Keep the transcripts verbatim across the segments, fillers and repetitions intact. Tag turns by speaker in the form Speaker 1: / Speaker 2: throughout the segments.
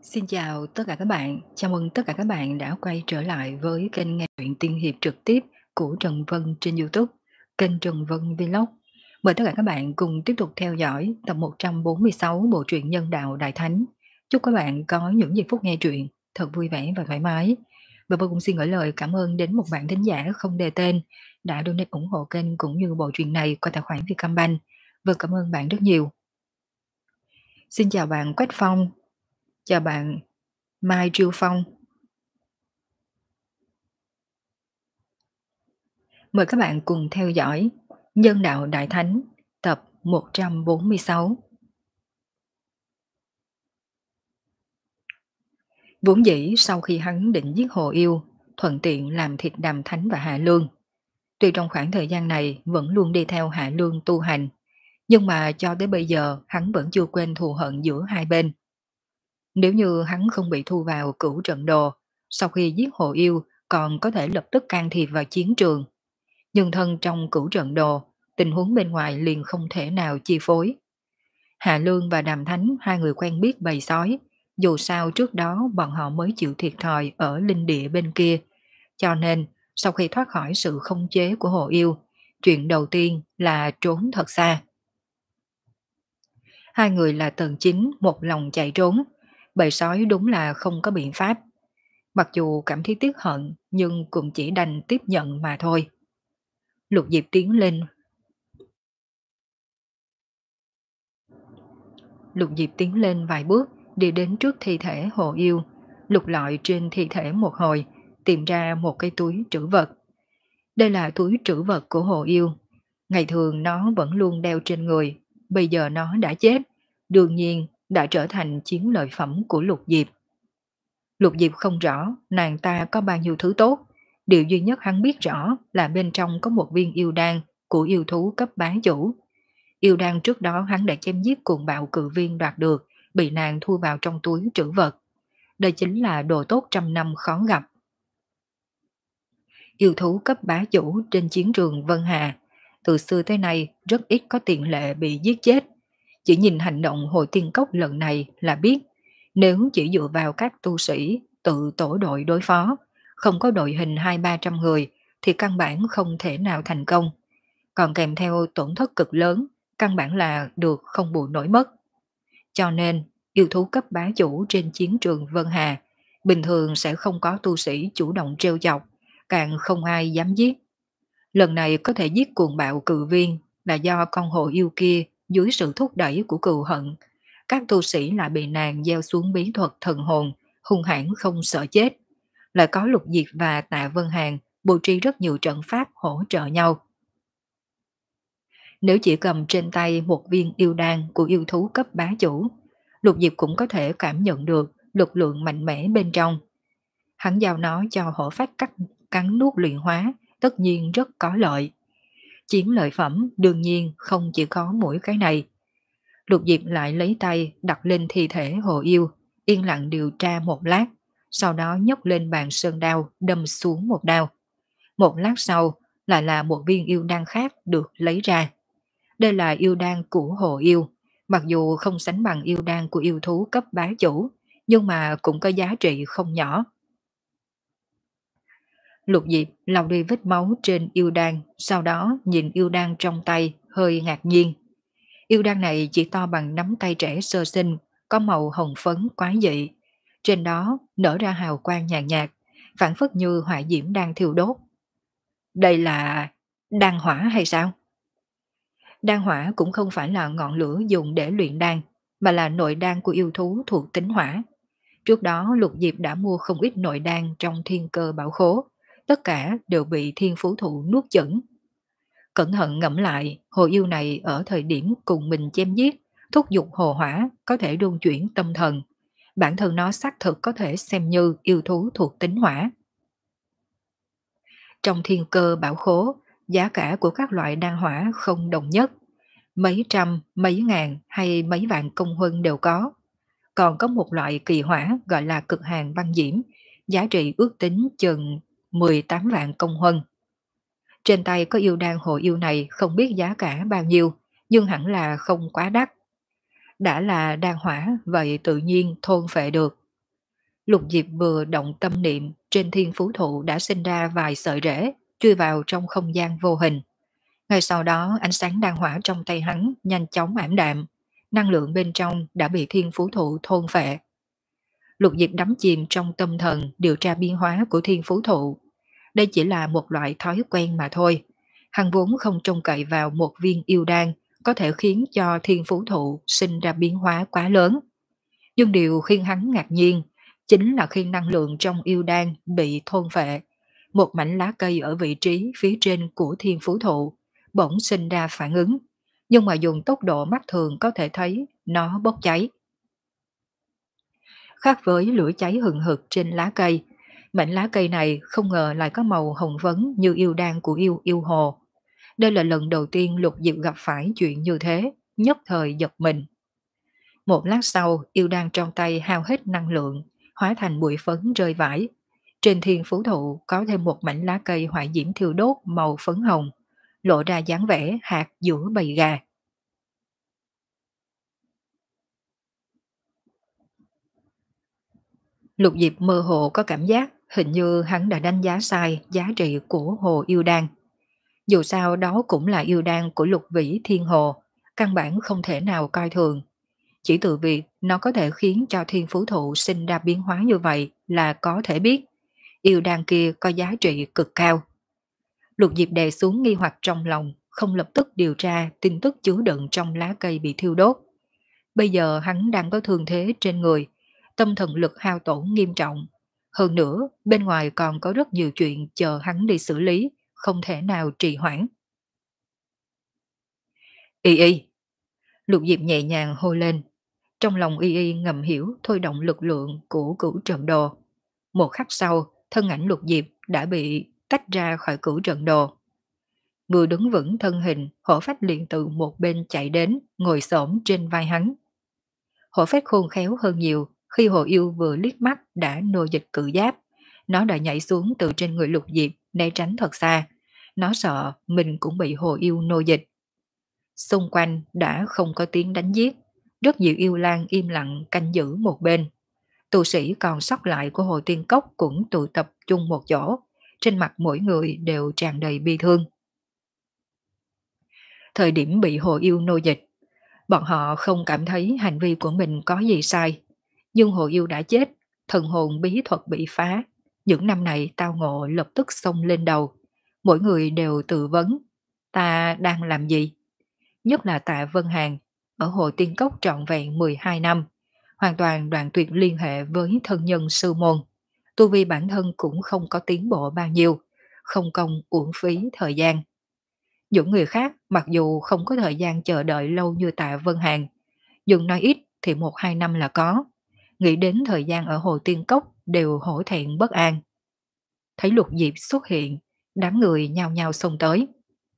Speaker 1: Xin chào tất cả các bạn, chào mừng tất cả các bạn đã quay trở lại với kênh nghe truyện tiên hiệp trực tiếp của Trần Vân trên YouTube, kênh Trần Vân Vlog. Mời tất cả các bạn cùng tiếp tục theo dõi tập một trăm bốn mươi sáu bộ truyện Nhân Đạo Đại Thánh. Chúc các bạn có những giây phút nghe truyện thật vui vẻ và thoải mái. Và Vân cũng xin gửi lời cảm ơn đến một bạn thính giả không đề tên đã donate ủng hộ kênh cũng như bộ truyện này qua tài khoản Vietcombank. Vâng, cảm ơn bạn rất nhiều. Xin chào bạn Quách Phong, chào bạn Mai Triều Phong. Mời các bạn cùng theo dõi Nhân Đạo Đại Thánh tập một trăm bốn mươi sáu. Vốn dĩ sau khi hắn định giết Hồ Yêu, thuận tiện làm thịt Đàm Thánh và Hạ Lương. Tuy trong khoảng thời gian này vẫn luôn đi theo Hạ Lương tu hành, nhưng mà cho tới bây giờ hắn vẫn chưa quên thù hận giữa hai bên. Nếu như hắn không bị thu vào cửu trận đồ, sau khi giết Hồ Yêu còn có thể lập tức can thiệp vào chiến trường. Nhưng thân trong cửu trận đồ, tình huống bên ngoài liền không thể nào chi phối. Hạ Lương và Đàm Thánh hai người quen biết bầy sói, dù sao trước đó bọn họ mới chịu thiệt thòi ở linh địa bên kia, cho nên sau khi thoát khỏi sự khống chế của Hồ Yêu, chuyện đầu tiên là trốn thật xa. Hai người là tầng chính một lòng chạy trốn, bầy sói đúng là không có biện pháp. Mặc dù cảm thấy tiếc hận nhưng cũng chỉ đành tiếp nhận mà thôi. Lục Diệp tiến lên Lục Diệp tiến lên vài bước, đi đến trước thi thể Hồ Yêu, lục lọi trên thi thể một hồi, tìm ra một cái túi trữ vật. Đây là túi trữ vật của Hồ Yêu. Ngày thường nó vẫn luôn đeo trên người, bây giờ nó đã chết, đương nhiên đã trở thành chiến lợi phẩm của Lục Diệp. Lục Diệp không rõ nàng ta có bao nhiêu thứ tốt, điều duy nhất hắn biết rõ là bên trong có một viên yêu đan của yêu thú cấp bá chủ. Yêu đan trước đó hắn đã chém giết cuồng bạo cự viên đoạt được, bị nàng thu vào trong túi trữ vật. Đây chính là đồ tốt trăm năm khó gặp. Yêu thú cấp bá chủ trên chiến trường Vân Hà, từ xưa tới nay rất ít có tiền lệ bị giết chết. Chỉ nhìn hành động hồi tiên cốc lần này là biết, nếu chỉ dựa vào các tu sĩ tự tổ đội đối phó, không có đội hình hai ba trăm người thì căn bản không thể nào thành công. Còn kèm theo tổn thất cực lớn, căn bản là được không bù nổi mất. Cho nên, yêu thú cấp bá chủ trên chiến trường Vân Hà, bình thường sẽ không có tu sĩ chủ động trêu chọc, càng không ai dám giết. Lần này có thể giết cuồng bạo cự viên là do con hồ yêu kia dưới sự thúc đẩy của cừu hận. Các tu sĩ lại bị nàng gieo xuống bí thuật thần hồn, hung hãn không sợ chết. Lại có Lục Diệp và Tạ Vân Hàn bố trí rất nhiều trận pháp hỗ trợ nhau. Nếu chỉ cầm trên tay một viên yêu đan của yêu thú cấp bá chủ, Lục Diệp cũng có thể cảm nhận được lực lượng mạnh mẽ bên trong. Hắn giao nó cho hổ phách cắt cắn nuốt luyện hóa, tất nhiên rất có lợi. Chiến lợi phẩm đương nhiên không chỉ có mỗi cái này. Lục Diệp lại lấy tay đặt lên thi thể Hồ Yêu, yên lặng điều tra một lát, sau đó nhấc lên bàn sơn đao đâm xuống một đao. Một lát sau lại là một viên yêu đan khác được lấy ra. Đây là yêu đan của Hồ Yêu, mặc dù không sánh bằng yêu đan của yêu thú cấp bá chủ, nhưng mà cũng có giá trị không nhỏ. Lục Diệp lau đi vết máu trên yêu đan, sau đó nhìn yêu đan trong tay, hơi ngạc nhiên. Yêu đan này chỉ to bằng nắm tay trẻ sơ sinh, có màu hồng phấn quái dị. Trên đó nở ra hào quang nhàn nhạt, phản phất như hỏa diễm đang thiêu đốt. Đây là đan hỏa hay sao? Đan hỏa cũng không phải là ngọn lửa dùng để luyện đan, mà là nội đan của yêu thú thuộc tính hỏa. Trước đó Lục Diệp đã mua không ít nội đan trong thiên cơ bảo khố, tất cả đều bị thiên phú thụ nuốt chửng. Cẩn thận ngẫm lại, hồ yêu này ở thời điểm cùng mình chém giết, thúc giục hồ hỏa có thể đôn chuyển tâm thần. Bản thân nó xác thực có thể xem như yêu thú thuộc tính hỏa. Trong thiên cơ bảo khố, giá cả của các loại đan hỏa không đồng nhất. Mấy trăm, mấy ngàn hay mấy vạn công huân đều có. Còn có một loại kỳ hỏa gọi là cực hàn băng diễm, giá trị ước tính chừng mười tám vạn công huân. Trên tay có yêu đan hồ yêu này không biết giá cả bao nhiêu, nhưng hẳn là không quá đắt. Đã là đan hỏa, vậy tự nhiên thôn phệ được. Lục Diệp vừa động tâm niệm, trên thiên phú thụ đã sinh ra vài sợi rễ, chui vào trong không gian vô hình. Ngay sau đó ánh sáng đan hỏa trong tay hắn nhanh chóng ảm đạm, năng lượng bên trong đã bị thiên phú thụ thôn phệ. Lục Diệp đắm chìm trong tâm thần điều tra biến hóa của thiên phú thụ. Đây chỉ là một loại thói quen mà thôi. Hắn vốn không trông cậy vào một viên yêu đan có thể khiến cho thiên phú thụ sinh ra biến hóa quá lớn. Nhưng điều khiến hắn ngạc nhiên chính là khi năng lượng trong yêu đan bị thôn phệ, một mảnh lá cây ở vị trí phía trên của thiên phú thụ bỗng sinh ra phản ứng, nhưng mà dùng tốc độ mắt thường có thể thấy nó bốc cháy. Khác với lửa cháy hừng hực trên lá cây, mảnh lá cây này không ngờ lại có màu hồng phấn như yêu đan của yêu yêu hồ. Đây là lần đầu tiên Lục Diệp gặp phải chuyện như thế, nhất thời giật mình. Một lát sau, yêu đan trong tay hao hết năng lượng, hóa thành bụi phấn rơi vãi. Trên thiên phú thụ có thêm một mảnh lá cây hỏa diễm thiêu đốt màu phấn hồng, lộ ra dáng vẻ hạt giữa bầy gà. Lục Diệp mơ hồ có cảm giác hình như hắn đã đánh giá sai giá trị của hồ yêu đan. Dù sao đó cũng là yêu đan của Lục Vĩ Thiên Hồ, căn bản không thể nào coi thường. Chỉ từ việc nó có thể khiến cho thiên phú thụ sinh ra biến hóa như vậy là có thể biết yêu đan kia có giá trị cực cao. Lục Diệp đè xuống nghi hoặc trong lòng, không lập tức điều tra tin tức chứa đựng trong lá cây bị thiêu đốt. Bây giờ hắn đang có thương thế trên người, tâm thần lực hao tổn nghiêm trọng. Hơn nữa, bên ngoài còn có rất nhiều chuyện chờ hắn đi xử lý, không thể nào trì hoãn. Y y! Lục Diệp nhẹ nhàng hô lên. Trong lòng y y ngầm hiểu thôi động lực lượng của cửu trận đồ. Một khắc sau, thân ảnh Lục Diệp đã bị tách ra khỏi cửu trận đồ. Vừa đứng vững thân hình, hổ phách liền từ một bên chạy đến, ngồi xổm trên vai hắn. Hổ phách khôn khéo hơn nhiều, khi hồ yêu vừa liếc mắt đã nô dịch cự giáp. Nó đã nhảy xuống từ trên người Lục Diệp, né tránh thật xa. Nó sợ mình cũng bị hồ yêu nô dịch. Xung quanh đã không có tiếng đánh giết, rất nhiều yêu lang im lặng canh giữ một bên. Tu sĩ còn sót lại của Hồ Tiên Cốc cũng tụ tập chung một chỗ, trên mặt mỗi người đều tràn đầy bi thương. Thời điểm bị Hồ Yêu nô dịch, bọn họ không cảm thấy hành vi của mình có gì sai, nhưng Hồ Yêu đã chết, thần hồn bí thuật bị phá, những năm này tao ngộ lập tức xông lên đầu. Mỗi người đều tự vấn, ta đang làm gì? Nhất là Tạ Vân Hàn, ở Hồ Tiên Cốc trọn vẹn mười hai năm, hoàn toàn đoạn tuyệt liên hệ với thân nhân sư môn. Tu vi bản thân cũng không có tiến bộ bao nhiêu, không công uổng phí thời gian. Những người khác mặc dù không có thời gian chờ đợi lâu như Tạ Vân Hàn, nhưng nói ít thì một hai năm là có. Nghĩ đến thời gian ở Hồ Tiên Cốc đều hổ thẹn bất an. Thấy Lục Diệp xuất hiện, đám người nhao nhao xông tới.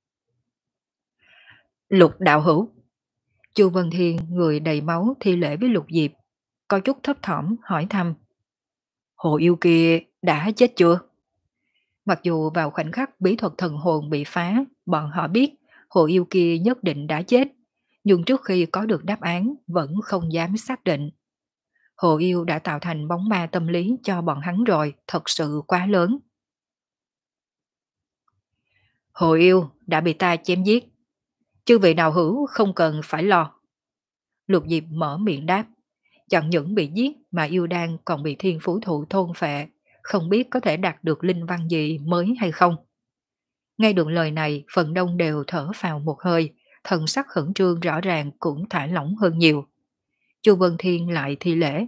Speaker 1: Lục đạo hữu. Chu Vân Thiên người đầy máu thi lễ với Lục Diệp, có chút thấp thỏm hỏi thăm. Hồ yêu kia đã chết chưa? Mặc dù vào khoảnh khắc bí thuật thần hồn bị phá, bọn họ biết hồ yêu kia nhất định đã chết, nhưng trước khi có được đáp án vẫn không dám xác định. Hồ yêu đã tạo thành bóng ma tâm lý cho bọn hắn rồi, thật sự quá lớn. Hồ yêu đã bị ta chém giết, chư vị nào hữu không cần phải lo. Lục Diệp mở miệng đáp, chẳng những bị giết mà yêu đan còn bị thiên phú thụ thôn phệ, không biết có thể đạt được linh văn gì mới hay không. Nghe được lời này, phần đông đều thở phào một hơi, thần sắc khẩn trương rõ ràng cũng thả lỏng hơn nhiều. Chu Vân Thiên lại thi lễ.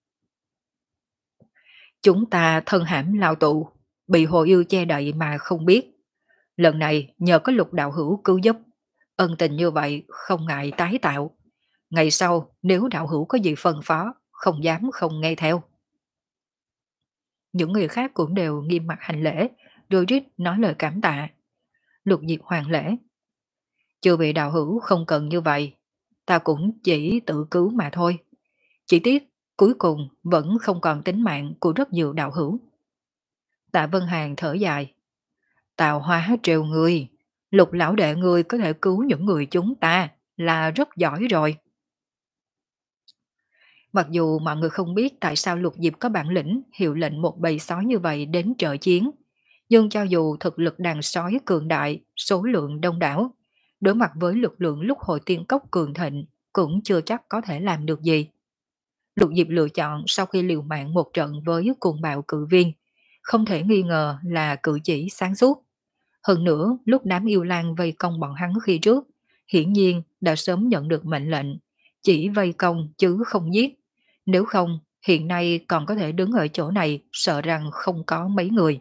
Speaker 1: Chúng ta thân hãm lao tụ, bị hồ yêu che đậy mà không biết. Lần này nhờ có Lục đạo hữu cứu giúp, ân tình như vậy không ngại tái tạo. Ngày sau nếu đạo hữu có gì phân phó, không dám không nghe theo. Những người khác cũng đều nghiêm mặt hành lễ, rồi rít nói lời cảm tạ. Lục Diệp hoàn lễ. Chưa bị đạo hữu không cần như vậy, ta cũng chỉ tự cứu mà thôi. Chỉ tiếc cuối cùng vẫn không còn tính mạng của rất nhiều đạo hữu. Tạ Vân Hàn thở dài. Tào hóa trêu người, Lục lão đệ người có thể cứu những người chúng ta là rất giỏi rồi. Mặc dù mọi người không biết tại sao Lục Diệp có bản lĩnh hiệu lệnh một bầy sói như vậy đến trợ chiến, nhưng cho dù thực lực đàn sói cường đại, số lượng đông đảo, đối mặt với lực lượng lúc hồi tiên cốc cường thịnh, cũng chưa chắc có thể làm được gì. Lục Diệp lựa chọn sau khi liều mạng một trận với cuồng bạo cự viên, không thể nghi ngờ là cử chỉ sáng suốt. Hơn nữa, lúc đám yêu lang vây công bọn hắn khi trước, hiển nhiên đã sớm nhận được mệnh lệnh, chỉ vây công chứ không giết. Nếu không, hiện nay còn có thể đứng ở chỗ này sợ rằng không có mấy người.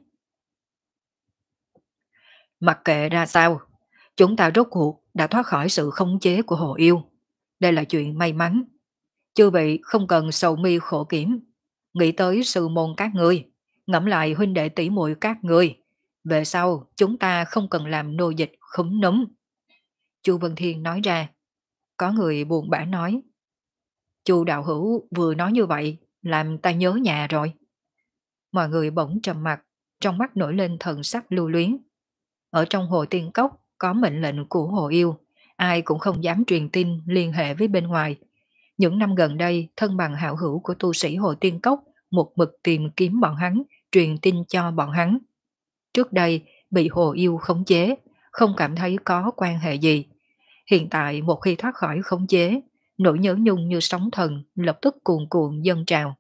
Speaker 1: Mặc kệ ra sao, chúng ta rốt cuộc đã thoát khỏi sự khống chế của hồ yêu. Đây là chuyện may mắn. Chư vị không cần sầu mi khổ kiểm. Nghĩ tới sư môn các ngươi, ngẫm lại huynh đệ tỷ muội các ngươi. Về sau, chúng ta không cần làm nô dịch khúm núm. Chu Vân Thiên nói ra. Có người buồn bã nói. Chu đạo hữu vừa nói như vậy, làm ta nhớ nhà rồi. Mọi người bỗng trầm mặt, trong mắt nổi lên thần sắc lưu luyến. Ở trong hồ tiên cốc có mệnh lệnh của hồ yêu, ai cũng không dám truyền tin liên hệ với bên ngoài. Những năm gần đây, thân bằng hảo hữu của tu sĩ hồ tiên cốc một mực tìm kiếm bọn hắn, truyền tin cho bọn hắn. Trước đây, bị hồ yêu khống chế, không cảm thấy có quan hệ gì. Hiện tại một khi thoát khỏi khống chế, nỗi nhớ nhung như sóng thần lập tức cuồn cuộn dâng trào.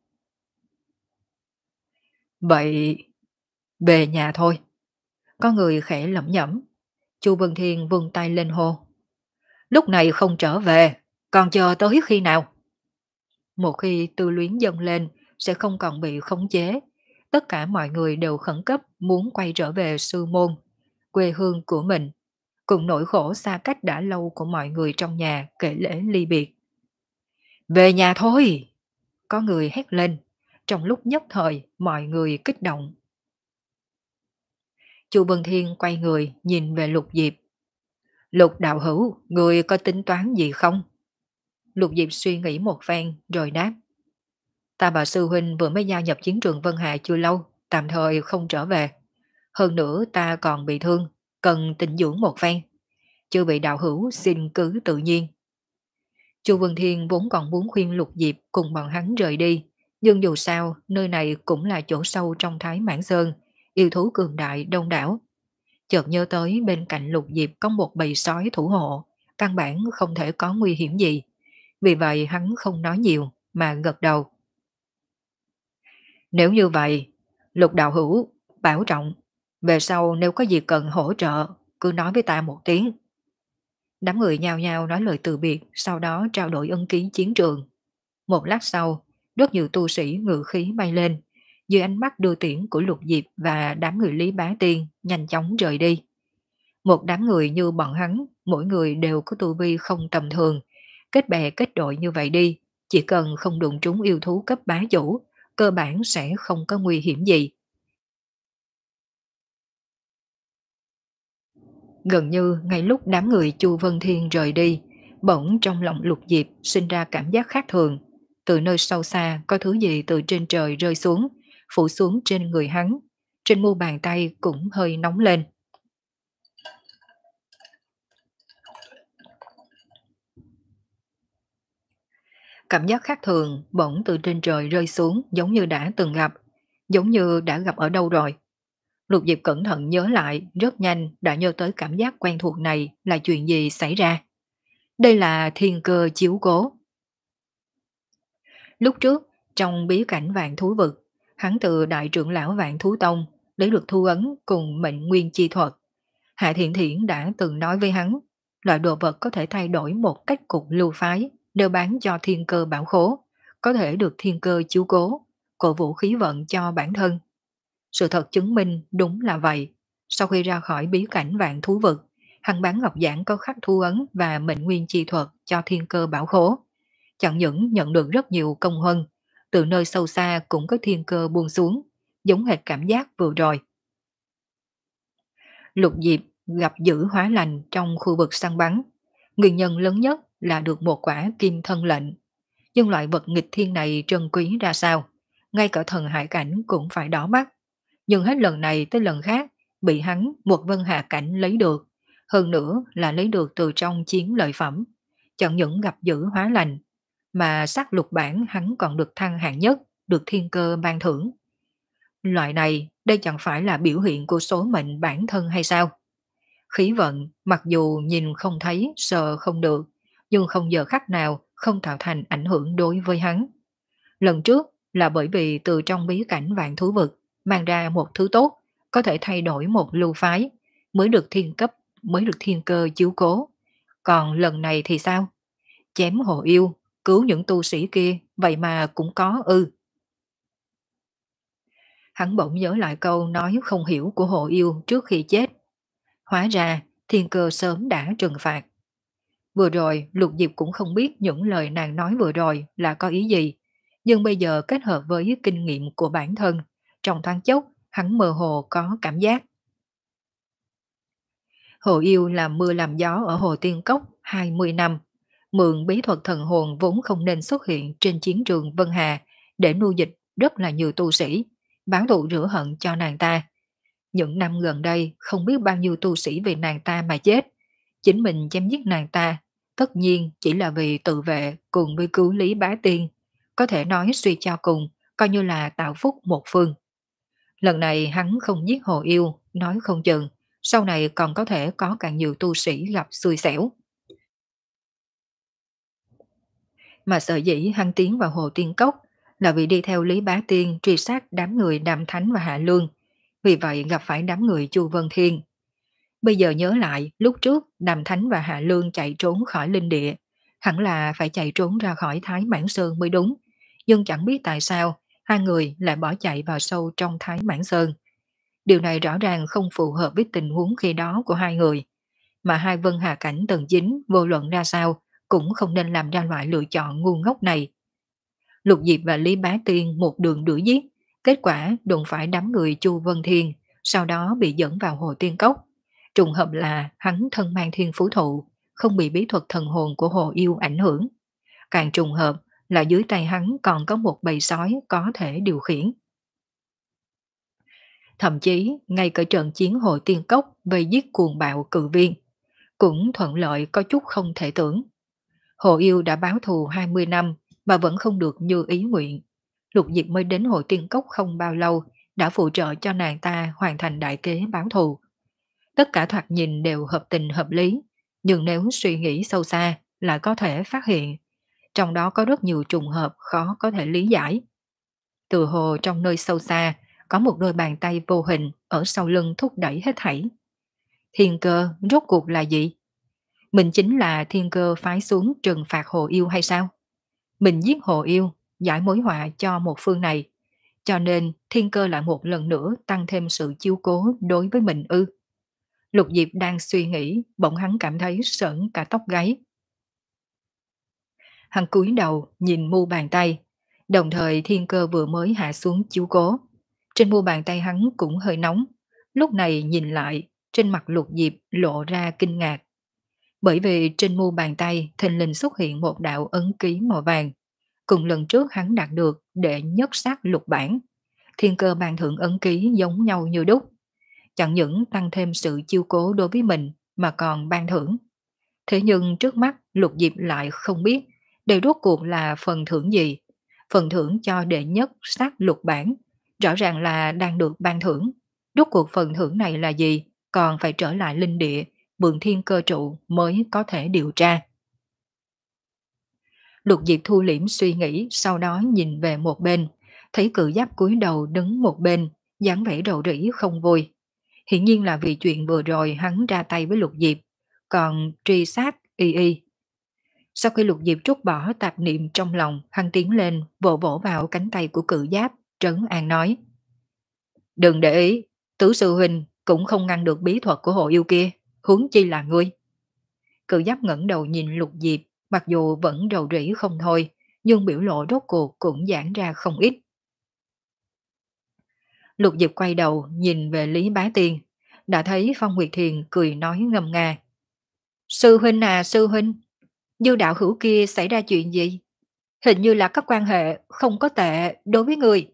Speaker 1: Vậy, về nhà thôi. Có người khẽ lẩm nhẩm. Chu Vân Thiên vung tay lên hô. Lúc này không trở về, còn chờ tới khi nào? Một khi tư luyến dâng lên, sẽ không còn bị khống chế. Tất cả mọi người đều khẩn cấp muốn quay trở về sư môn, quê hương của mình, cùng nỗi khổ xa cách đã lâu của mọi người trong nhà kể lễ ly biệt. Về nhà thôi! Có người hét lên. Trong lúc nhất thời, mọi người kích động. Chu Vân Thiên quay người nhìn về Lục Diệp. Lục đạo hữu, người có tính toán gì không? Lục Diệp suy nghĩ một phen rồi đáp. Ta và sư huynh vừa mới gia nhập chiến trường Vân Hà chưa lâu, tạm thời không trở về. Hơn nữa ta còn bị thương, cần tịnh dưỡng một phen. Chưa bị đạo hữu xin cứ tự nhiên. Chu Vân Thiên vốn còn muốn khuyên Lục Diệp cùng bọn hắn rời đi, nhưng dù sao nơi này cũng là chỗ sâu trong Thái Mãn Sơn, yêu thú cường đại đông đảo. Chợt nhớ tới bên cạnh Lục Diệp có một bầy sói thủ hộ, căn bản không thể có nguy hiểm gì. Vì vậy hắn không nói nhiều mà gật đầu. Nếu như vậy, Lục đạo hữu, bảo trọng, về sau nếu có gì cần hỗ trợ, cứ nói với ta một tiếng. Đám người nhao nhao nói lời từ biệt, sau đó trao đổi ân ký chiến trường. Một lát sau, rất nhiều tu sĩ ngự khí bay lên, dưới ánh mắt đưa tiễn của Lục Diệp và đám người Lý Bá Tiên nhanh chóng rời đi. Một đám người như bọn hắn, mỗi người đều có tu vi không tầm thường, kết bè kết đội như vậy đi, chỉ cần không đụng trúng yêu thú cấp bá chủ, cơ bản sẽ không có nguy hiểm gì. Gần như ngay lúc đám người Chu Vân Thiên rời đi, bỗng trong lòng Lục Diệp sinh ra cảm giác khác thường. Từ nơi sâu xa có thứ gì từ trên trời rơi xuống, phủ xuống trên người hắn. Trên mu bàn tay cũng hơi nóng lên. Cảm giác khác thường bỗng từ trên trời rơi xuống giống như đã từng gặp, giống như đã gặp ở đâu rồi. Lục Diệp cẩn thận nhớ lại, rất nhanh đã nhớ tới cảm giác quen thuộc này là chuyện gì xảy ra. Đây là thiên cơ chiếu cố. Lúc trước, trong bí cảnh vạn thú vực, hắn từ đại trưởng lão vạn thú tông lấy được thu ấn cùng mệnh nguyên chi thuật. Hạ Thiện Thiển đã từng nói với hắn, loại đồ vật có thể thay đổi một cách cục lưu phái, đều bán cho thiên cơ bảo khố, có thể được thiên cơ chiếu cố, cổ vũ khí vận cho bản thân. Sự thật chứng minh đúng là vậy. Sau khi ra khỏi bí cảnh vạn thú vực, hắn bán ngọc giản có khắc thu ấn và mệnh nguyên chi thuật cho thiên cơ bảo khố. Chẳng những nhận được rất nhiều công huân, từ nơi sâu xa cũng có thiên cơ buông xuống, giống hệt cảm giác vừa rồi. Lục Diệp gặp giữ hóa lành trong khu vực săn bắn. Nguyên nhân lớn nhất là được một quả kim thân lệnh. Nhưng loại vật nghịch thiên này trân quý ra sao? Ngay cả thần hải cảnh cũng phải đỏ mắt. Nhưng hết lần này tới lần khác, bị hắn một vân hạ cảnh lấy được. Hơn nữa là lấy được từ trong chiến lợi phẩm. Chẳng những gặp giữ hóa lành. mà sắc lục bản hắn còn được thăng hạng nhất, được thiên cơ ban thưởng. Loại này, đây chẳng phải là biểu hiện của số mệnh bản thân hay sao? Khí vận, mặc dù nhìn không thấy, sờ không được, nhưng không giờ khắc nào không tạo thành ảnh hưởng đối với hắn. Lần trước là bởi vì từ trong bí cảnh vạn thú vực mang ra một thứ tốt, có thể thay đổi một lưu phái, mới được thiên cấp, mới được thiên cơ chiếu cố. Còn lần này thì sao? Chém hồ yêu, cứu những tu sĩ kia, vậy mà cũng có ư. Hắn bỗng nhớ lại câu nói không hiểu của hồ yêu trước khi chết. Hóa ra, thiên cơ sớm đã trừng phạt. Vừa rồi, Lục Diệp cũng không biết những lời nàng nói vừa rồi là có ý gì. Nhưng bây giờ kết hợp với kinh nghiệm của bản thân, trong thoáng chốc, hắn mơ hồ có cảm giác. Hồ yêu làm mưa làm gió ở Hồ Tiên Cốc hai mươi năm. Mượn bí thuật thần hồn vốn không nên xuất hiện trên chiến trường Vân Hà để nuôi dịch rất là nhiều tu sĩ, báo thù rửa hận cho nàng ta. Những năm gần đây không biết bao nhiêu tu sĩ vì nàng ta mà chết. Chính mình chém giết nàng ta, tất nhiên chỉ là vì tự vệ cùng với cứu Lý Bá Tiên. Có thể nói suy cho cùng, coi như là tạo phúc một phương. Lần này hắn không giết hồ yêu, nói không chừng, sau này còn có thể có càng nhiều tu sĩ gặp xui xẻo. Mà sợ dĩ hắn tiến vào hồ tiên cốc là vì đi theo Lý Bá Tiên truy sát đám người Đàm Thánh và Hạ Lương. Vì vậy gặp phải đám người Chu Vân Thiên. Bây giờ nhớ lại, lúc trước Đàm Thánh và Hạ Lương chạy trốn khỏi linh địa, hẳn là phải chạy trốn ra khỏi Thái Mãn Sơn mới đúng. Nhưng chẳng biết tại sao, hai người lại bỏ chạy vào sâu trong Thái Mãn Sơn. Điều này rõ ràng không phù hợp với tình huống khi đó của hai người. Mà hai Vân Hà Cảnh tầng chín vô luận ra sao, cũng không nên làm ra loại lựa chọn ngu ngốc này. Lục Diệp và Lý Bá Tiên một đường đuổi giết, kết quả đụng phải đám người Chu Vân Thiên, sau đó bị dẫn vào hồ tiên cốc. Trùng hợp là hắn thân mang thiên phú thụ, không bị bí thuật thần hồn của hồ yêu ảnh hưởng. Càng trùng hợp là dưới tay hắn còn có một bầy sói có thể điều khiển. Thậm chí, ngay cả trận chiến hồ tiên cốc về giết cuồng bạo cự viên, cũng thuận lợi có chút không thể tưởng. Hồ yêu đã báo thù hai mươi năm mà vẫn không được như ý nguyện. Lục Diệp mới đến hội tiên cốc không bao lâu đã phụ trợ cho nàng ta hoàn thành đại kế báo thù. Tất cả thoạt nhìn đều hợp tình hợp lý, nhưng nếu suy nghĩ sâu xa lại có thể phát hiện trong đó có rất nhiều trùng hợp khó có thể lý giải. Từ hồ trong nơi sâu xa có một đôi bàn tay vô hình ở sau lưng thúc đẩy hết thảy. Thiên cơ rốt cuộc là gì? Mình chính là thiên cơ phái xuống trừng phạt hồ yêu hay sao? Mình giết hồ yêu, giải mối họa cho một phương này. Cho nên thiên cơ lại một lần nữa tăng thêm sự chiếu cố đối với mình ư. Lục Diệp đang suy nghĩ, bỗng hắn cảm thấy sởn cả tóc gáy. Hắn cúi đầu nhìn mu bàn tay, đồng thời thiên cơ vừa mới hạ xuống chiếu cố. Trên mu bàn tay hắn cũng hơi nóng, lúc này nhìn lại, trên mặt Lục Diệp lộ ra kinh ngạc. Bởi vì trên mu bàn tay thình lình xuất hiện một đạo ấn ký màu vàng, cùng lần trước hắn đạt được đệ nhất sát lục bản. Thiên cơ ban thưởng ấn ký giống nhau như đúc. Chẳng những tăng thêm sự chiêu cố đối với mình mà còn ban thưởng. Thế nhưng trước mắt Lục Diệp lại không biết đây rốt cuộc là phần thưởng gì. Phần thưởng cho đệ nhất sát lục bản rõ ràng là đang được ban thưởng. Rốt cuộc phần thưởng này là gì còn phải trở lại linh địa mượn thiên cơ trụ mới có thể điều tra. Lục Diệp thu liễm suy nghĩ, sau đó nhìn về một bên, thấy cự giáp cúi đầu đứng một bên, dáng vẻ rầu rĩ không vui. Hiển nhiên là vì chuyện vừa rồi hắn ra tay với Lục Diệp, còn truy sát y y. Sau khi Lục Diệp trút bỏ tạp niệm trong lòng, hắn tiến lên, vỗ vỗ vào cánh tay của cự giáp, trấn an nói. Đừng để ý, tứ sư huynh cũng không ngăn được bí thuật của hồ yêu kia, huống chi là ngươi. Cự giáp ngẩng đầu nhìn Lục Diệp, mặc dù vẫn rầu rĩ không thôi, nhưng biểu lộ rốt cuộc cũng giãn ra không ít. Lục Diệp quay đầu nhìn về Lý Bá Tiên, đã thấy Phong Nguyệt Thiền cười nói ngâm nga. Sư huynh à sư huynh, Dư đạo hữu kia xảy ra chuyện gì? Hình như là các quan hệ không có tệ đối với người.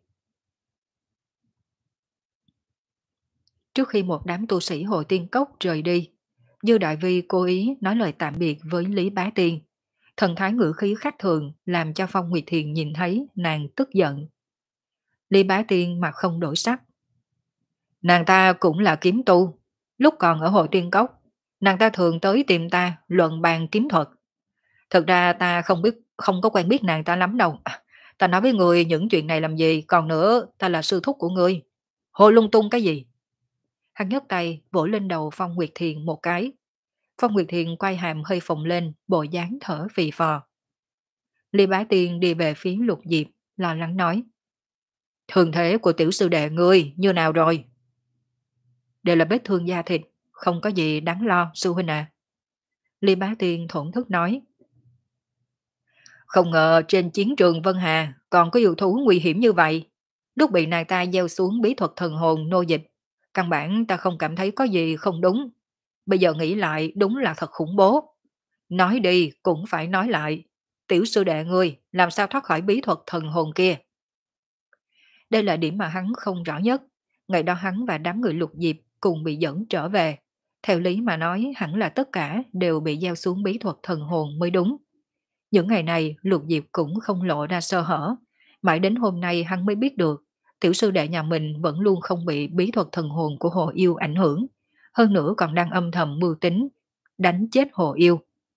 Speaker 1: Trước khi một đám tu sĩ Hội Tiên Cốc rời đi, Dư Đại Vi cố ý nói lời tạm biệt với Lý Bá Tiên. Thần thái ngữ khí khác thường làm cho Phong Nguyệt Thiền nhìn thấy nàng tức giận. Ly Bá Tiên mặt không đổi sắc. Nàng ta cũng là kiếm tu. Lúc còn ở hội tiên cốc, nàng ta thường tới tìm ta luận bàn kiếm thuật. Thực ra ta không biết không có quen biết nàng ta lắm đâu. À, ta nói với người những chuyện này làm gì, còn nữa ta là sư thúc của ngươi. Hồ lung tung cái gì? Hắn nhấc tay vỗ lên đầu Phong Nguyệt Thiền một cái. Phong Nguyệt Thiền quay hàm hơi phồng lên, bộ dáng thở phì phò. Ly Bá Tiên đi về phía Lục Diệp, lo lắng nói. Thường thế của tiểu sư đệ ngươi như nào rồi? Đều là vết thương da thịt, không có gì đáng lo sư huynh à. Ly Bá Tiên thổn thức nói. Không ngờ trên chiến trường Vân Hà còn có yêu thú nguy hiểm như vậy. Lúc bị nàng ta gieo xuống bí thuật thần hồn nô dịch, căn bản ta không cảm thấy có gì không đúng. Bây giờ nghĩ lại đúng là thật khủng bố. Nói đi cũng phải nói lại. Tiểu sư đệ ngươi làm sao thoát khỏi bí thuật thần hồn kia? Đây là điểm mà hắn không rõ nhất. Ngày đó hắn và đám người Lục Diệp cùng bị dẫn trở về. Theo lý mà nói hẳn là tất cả đều bị gieo xuống bí thuật thần hồn mới đúng. Những ngày này Lục Diệp cũng không lộ ra sơ hở. Mãi đến hôm nay hắn mới biết được tiểu sư đệ nhà mình vẫn luôn không bị bí thuật thần hồn của Hồ Yêu ảnh hưởng. Hơn nữa còn đang âm thầm mưu tính đánh chết Hồ Yêu.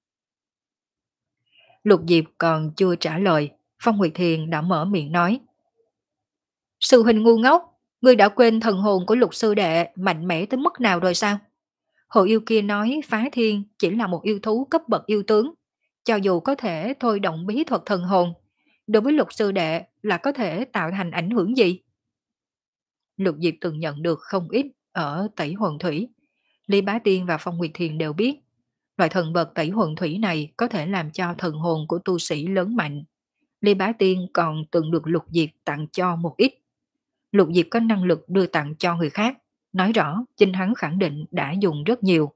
Speaker 1: Lục Diệp còn chưa trả lời, Phong Nguyệt Thiền đã mở miệng nói. Sư huynh ngu ngốc, ngươi đã quên thần hồn của lục sư đệ mạnh mẽ tới mức nào rồi sao? Hồ yêu kia nói phá thiên chỉ là một yêu thú cấp bậc yêu tướng. Cho dù có thể thôi động bí thuật thần hồn, đối với lục sư đệ là có thể tạo thành ảnh hưởng gì? Lục Diệp từng nhận được không ít ở Tẩy Hồn Thủy. Lý Bá Tiên và Phong Nguyệt Thiền đều biết, loại thần vật Tẩy Hồn Thủy này có thể làm cho thần hồn của tu sĩ lớn mạnh. Lý Bá Tiên còn từng được Lục Diệp tặng cho một ít. Lục Diệp có năng lực đưa tặng cho người khác, nói rõ chính hắn khẳng định đã dùng rất nhiều.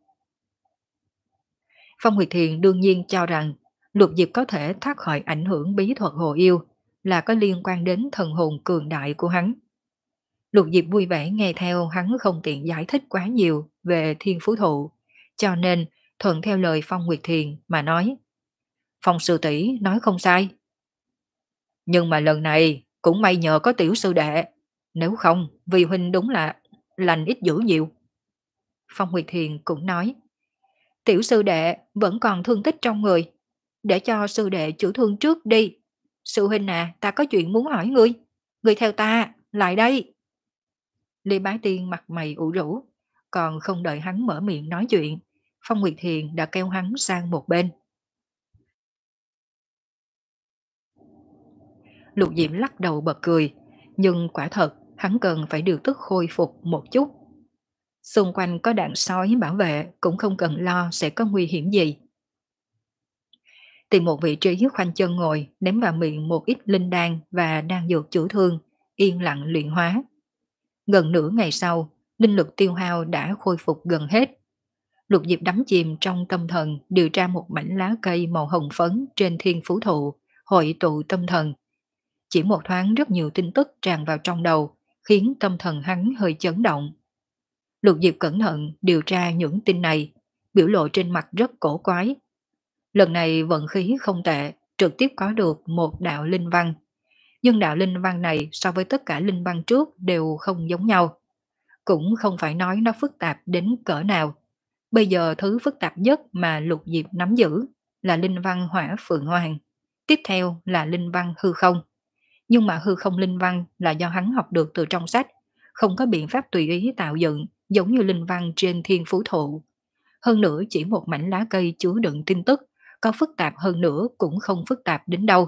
Speaker 1: Phong Nguyệt Thiền đương nhiên cho rằng Lục Diệp có thể thoát khỏi ảnh hưởng bí thuật Hồ Yêu là có liên quan đến thần hồn cường đại của hắn. Lục Diệp vui vẻ nghe theo, hắn không tiện giải thích quá nhiều về thiên phú thụ, cho nên thuận theo lời Phong Nguyệt Thiền mà nói. Phong sư tỷ nói không sai. Nhưng mà lần này cũng may nhờ có tiểu sư đệ, nếu không vì huynh đúng là lành ít dữ nhiều. Phong Nguyệt Thiền cũng nói, tiểu sư đệ vẫn còn thương tích trong người, để cho sư đệ chữa thương trước đi. Sư huynh à, ta có chuyện muốn hỏi ngươi, ngươi theo ta, lại đây. Lý Bá Tiên mặt mày ủ rũ, còn không đợi hắn mở miệng nói chuyện, Phong Nguyệt Thiền đã kêu hắn sang một bên. Lục Diệm lắc đầu bật cười, nhưng quả thật hắn cần phải điều tức khôi phục một chút. Xung quanh có đạn sói bảo vệ cũng không cần lo sẽ có nguy hiểm gì. Tìm một vị trí khoanh chân ngồi, ném vào miệng một ít linh đan và đan dược chữa thương, yên lặng luyện hóa. Gần nửa ngày sau, linh lực tiêu hao đã khôi phục gần hết. Lục Diệp đắm chìm trong tâm thần điều tra một mảnh lá cây màu hồng phấn trên thiên phú thụ, hội tụ tâm thần. Chỉ một thoáng rất nhiều tin tức tràn vào trong đầu, khiến tâm thần hắn hơi chấn động. Lục Diệp cẩn thận điều tra những tin này, biểu lộ trên mặt rất cổ quái. Lần này vận khí không tệ, trực tiếp có được một đạo linh văn. Nhưng đạo linh văn này so với tất cả linh văn trước đều không giống nhau. Cũng không phải nói nó phức tạp đến cỡ nào. Bây giờ thứ phức tạp nhất mà Lục Diệp nắm giữ là linh văn hỏa phượng hoàng. Tiếp theo là linh văn hư không. Nhưng mà hư không linh văn là do hắn học được từ trong sách, không có biện pháp tùy ý tạo dựng giống như linh văn trên thiên phú thụ. Hơn nữa chỉ một mảnh lá cây chứa đựng tin tức, có phức tạp hơn nữa cũng không phức tạp đến đâu.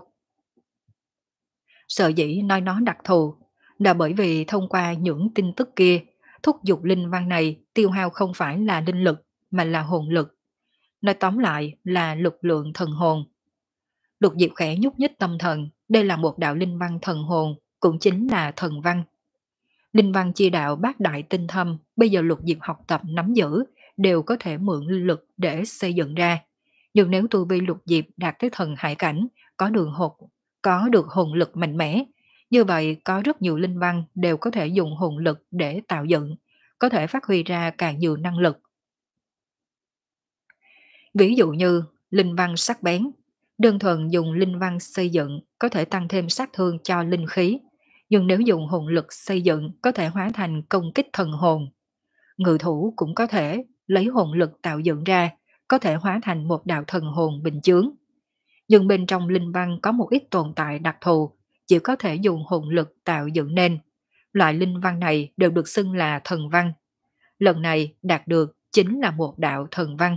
Speaker 1: Sợ dĩ nói nó đặc thù là bởi vì thông qua những tin tức kia, thúc giục linh văn này tiêu hao không phải là linh lực mà là hồn lực. Nói tóm lại là lực lượng thần hồn. Lục Diệp khẽ nhúc nhích tâm thần, đây là một đạo linh văn thần hồn, cũng chính là thần văn. Linh văn chia đạo bát đại tinh thâm, bây giờ Lục Diệp học tập nắm giữ, đều có thể mượn linh lực để xây dựng ra. Nhưng nếu tu vi Lục Diệp đạt tới thần hải cảnh, có đường hồn, có được hồn lực mạnh mẽ, như vậy có rất nhiều linh văn đều có thể dùng hồn lực để tạo dựng, có thể phát huy ra càng nhiều năng lực. Ví dụ như linh văn sắc bén, Đơn thuần dùng linh văn xây dựng có thể tăng thêm sát thương cho linh khí, nhưng nếu dùng hồn lực xây dựng có thể hóa thành công kích thần hồn. Ngự thủ cũng có thể lấy hồn lực tạo dựng ra, có thể hóa thành một đạo thần hồn bình chướng. Nhưng bên trong linh văn có một ít tồn tại đặc thù, chỉ có thể dùng hồn lực tạo dựng nên. Loại linh văn này đều được xưng là thần văn. Lần này đạt được chính là một đạo thần văn.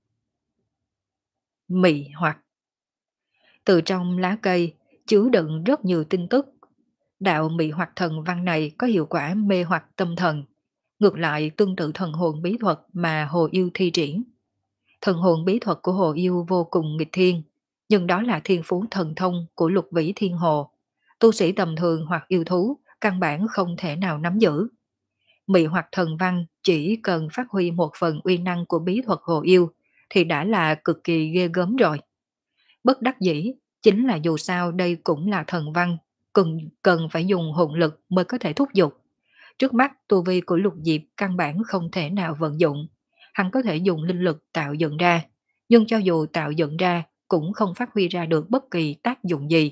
Speaker 1: Mị hoặc. Từ trong lá cây chứa đựng rất nhiều tin tức. Đạo mị hoặc thần văn này có hiệu quả mê hoặc tâm thần, ngược lại tương tự thần hồn bí thuật mà Hồ Yêu thi triển. Thần hồn bí thuật của Hồ Yêu vô cùng nghịch thiên, nhưng đó là thiên phú thần thông của lục vĩ thiên hồ. Tu sĩ tầm thường hoặc yêu thú căn bản không thể nào nắm giữ. Mị hoặc thần văn chỉ cần phát huy một phần uy năng của bí thuật Hồ Yêu thì đã là cực kỳ ghê gớm rồi. Bất đắc dĩ chính là dù sao đây cũng là thần văn, cần, cần phải dùng hồn lực mới có thể thúc giục. Trước mắt tu vi của Lục Diệp căn bản không thể nào vận dụng, hắn có thể dùng linh lực tạo dựng ra, nhưng cho dù tạo dựng ra cũng không phát huy ra được bất kỳ tác dụng gì.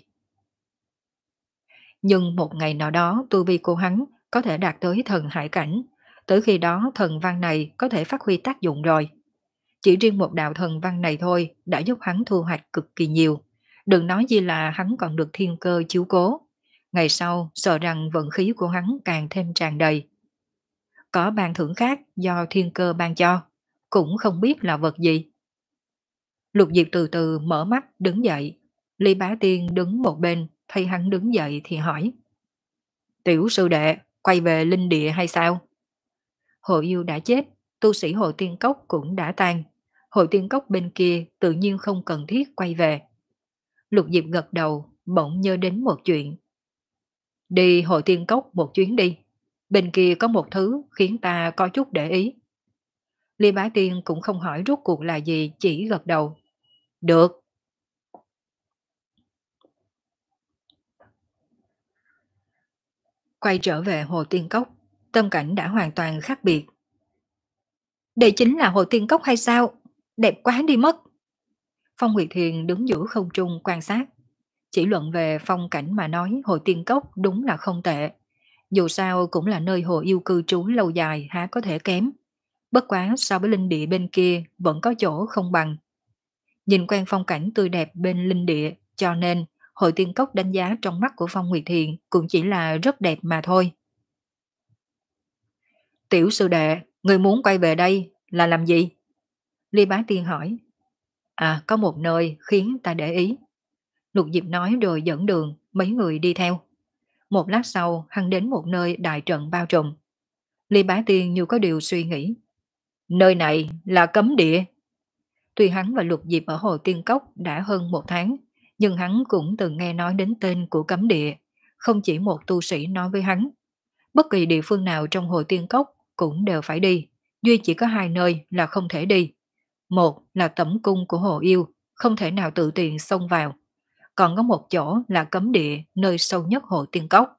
Speaker 1: Nhưng một ngày nào đó tu vi của hắn có thể đạt tới thần hải cảnh, tới khi đó thần văn này có thể phát huy tác dụng rồi. Chỉ riêng một đạo thần văn này thôi đã giúp hắn thu hoạch cực kỳ nhiều, đừng nói gì là hắn còn được thiên cơ chiếu cố. Ngày sau sợ rằng vận khí của hắn càng thêm tràn đầy. Có ban thưởng khác do thiên cơ ban cho, cũng không biết là vật gì. Lục Diệp từ từ mở mắt đứng dậy, Ly Bá Tiên đứng một bên, thấy hắn đứng dậy thì hỏi. Tiểu sư đệ, quay về linh địa hay sao? Hồ Yêu đã chết, tu sĩ Hồ Tiên Cốc cũng đã tan. Hồ Tiên Cốc bên kia tự nhiên không cần thiết quay về. Lục Diệp gật đầu, bỗng nhớ đến một chuyện. Đi Hồ Tiên Cốc một chuyến đi. Bên kia có một thứ khiến ta có chút để ý. Ly Bá Tiên cũng không hỏi rốt cuộc là gì, chỉ gật đầu. Được. Quay trở về Hồ Tiên Cốc, tâm cảnh đã hoàn toàn khác biệt. Đây chính là Hồ Tiên Cốc hay sao? Đẹp quá đi mất. Phong Nguyệt Thiền đứng giữa không trung quan sát. Chỉ luận về phong cảnh mà nói Hồ Tiên Cốc đúng là không tệ. Dù sao cũng là nơi Hồ Yêu cư trú lâu dài há có thể kém. Bất quá so với linh địa bên kia vẫn có chỗ không bằng. Nhìn quen phong cảnh tươi đẹp bên linh địa, cho nên Hồ Tiên Cốc đánh giá trong mắt của Phong Nguyệt Thiện cũng chỉ là rất đẹp mà thôi. Tiểu sư đệ, người muốn quay về đây là làm gì? Ly Bá Tiên hỏi. À, có một nơi khiến ta để ý. Lục Diệp nói rồi dẫn đường, mấy người đi theo. Một lát sau, hắn đến một nơi đại trận bao trùm. Ly Bá Tiên như có điều suy nghĩ. Nơi này là cấm địa. Tuy hắn và Lục Diệp ở Hồ Tiên Cốc đã hơn một tháng, nhưng hắn cũng từng nghe nói đến tên của cấm địa. Không chỉ một tu sĩ nói với hắn. Bất kỳ địa phương nào trong Hồ Tiên Cốc cũng đều phải đi. Duy chỉ có hai nơi là không thể đi. Một là tẩm cung của Hồ Yêu, không thể nào tự tiện xông vào. Còn có một chỗ là cấm địa, nơi sâu nhất Hồ Tiên Cốc.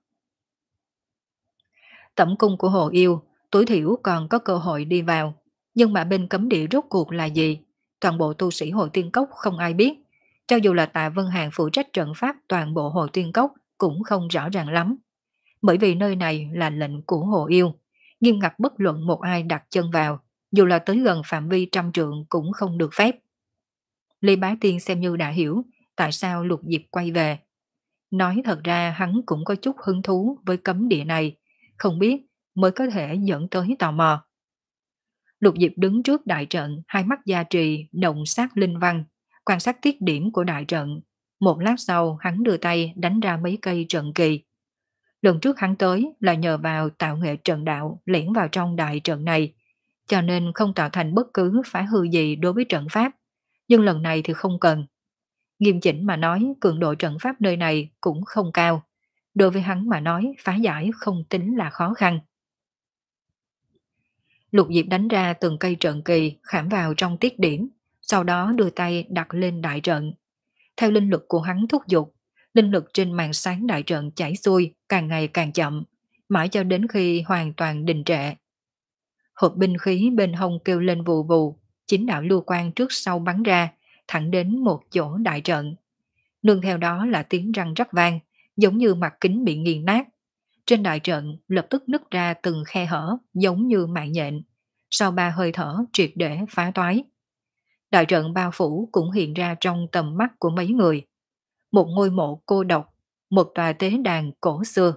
Speaker 1: Tẩm cung của Hồ Yêu, tối thiểu còn có cơ hội đi vào. Nhưng mà bên cấm địa rốt cuộc là gì? Toàn bộ tu sĩ Hồ Tiên Cốc không ai biết. Cho dù là Tạ Vân Hàn phụ trách trận pháp toàn bộ Hồ Tiên Cốc cũng không rõ ràng lắm. Bởi vì nơi này là lệnh của Hồ Yêu, nghiêm ngặt bất luận một ai đặt chân vào, dù là tới gần phạm vi trăm trượng cũng không được phép. Ly Bá Tiên xem như đã hiểu tại sao Lục Diệp quay về. Nói thật ra hắn cũng có chút hứng thú với cấm địa này, không biết mới có thể dẫn tới tò mò. Lục Diệp đứng trước đại trận, hai mắt gia trì, động sát linh văn, quan sát tiết điểm của đại trận. Một lát sau hắn đưa tay đánh ra mấy cây trận kỳ. Lần trước hắn tới là nhờ vào tạo nghệ trận đạo lẻn vào trong đại trận này, cho nên không tạo thành bất cứ phá hư gì đối với trận pháp. Nhưng lần này thì không cần. Nghiêm chỉnh mà nói cường độ trận pháp nơi này cũng không cao. Đối với hắn mà nói phá giải không tính là khó khăn. Lục Diệp đánh ra từng cây trận kỳ khảm vào trong tiết điểm, sau đó đưa tay đặt lên đại trận. Theo linh lực của hắn thúc giục, linh lực trên màn sáng đại trận chảy xuôi càng ngày càng chậm, mãi cho đến khi hoàn toàn đình trệ. Hộp binh khí bên hông kêu lên vù vù, chính đạo lưu quang trước sau bắn ra, thẳng đến một chỗ đại trận, Nương theo đó là tiếng răng rắc vang, giống như mặt kính bị nghiền nát. Trên đại trận lập tức nứt ra từng khe hở giống như mạng nhện. Sau ba hơi thở triệt để phá toái. Đại trận bao phủ cũng hiện ra trong tầm mắt của mấy người. Một ngôi mộ cô độc, một tòa tế đàn cổ xưa.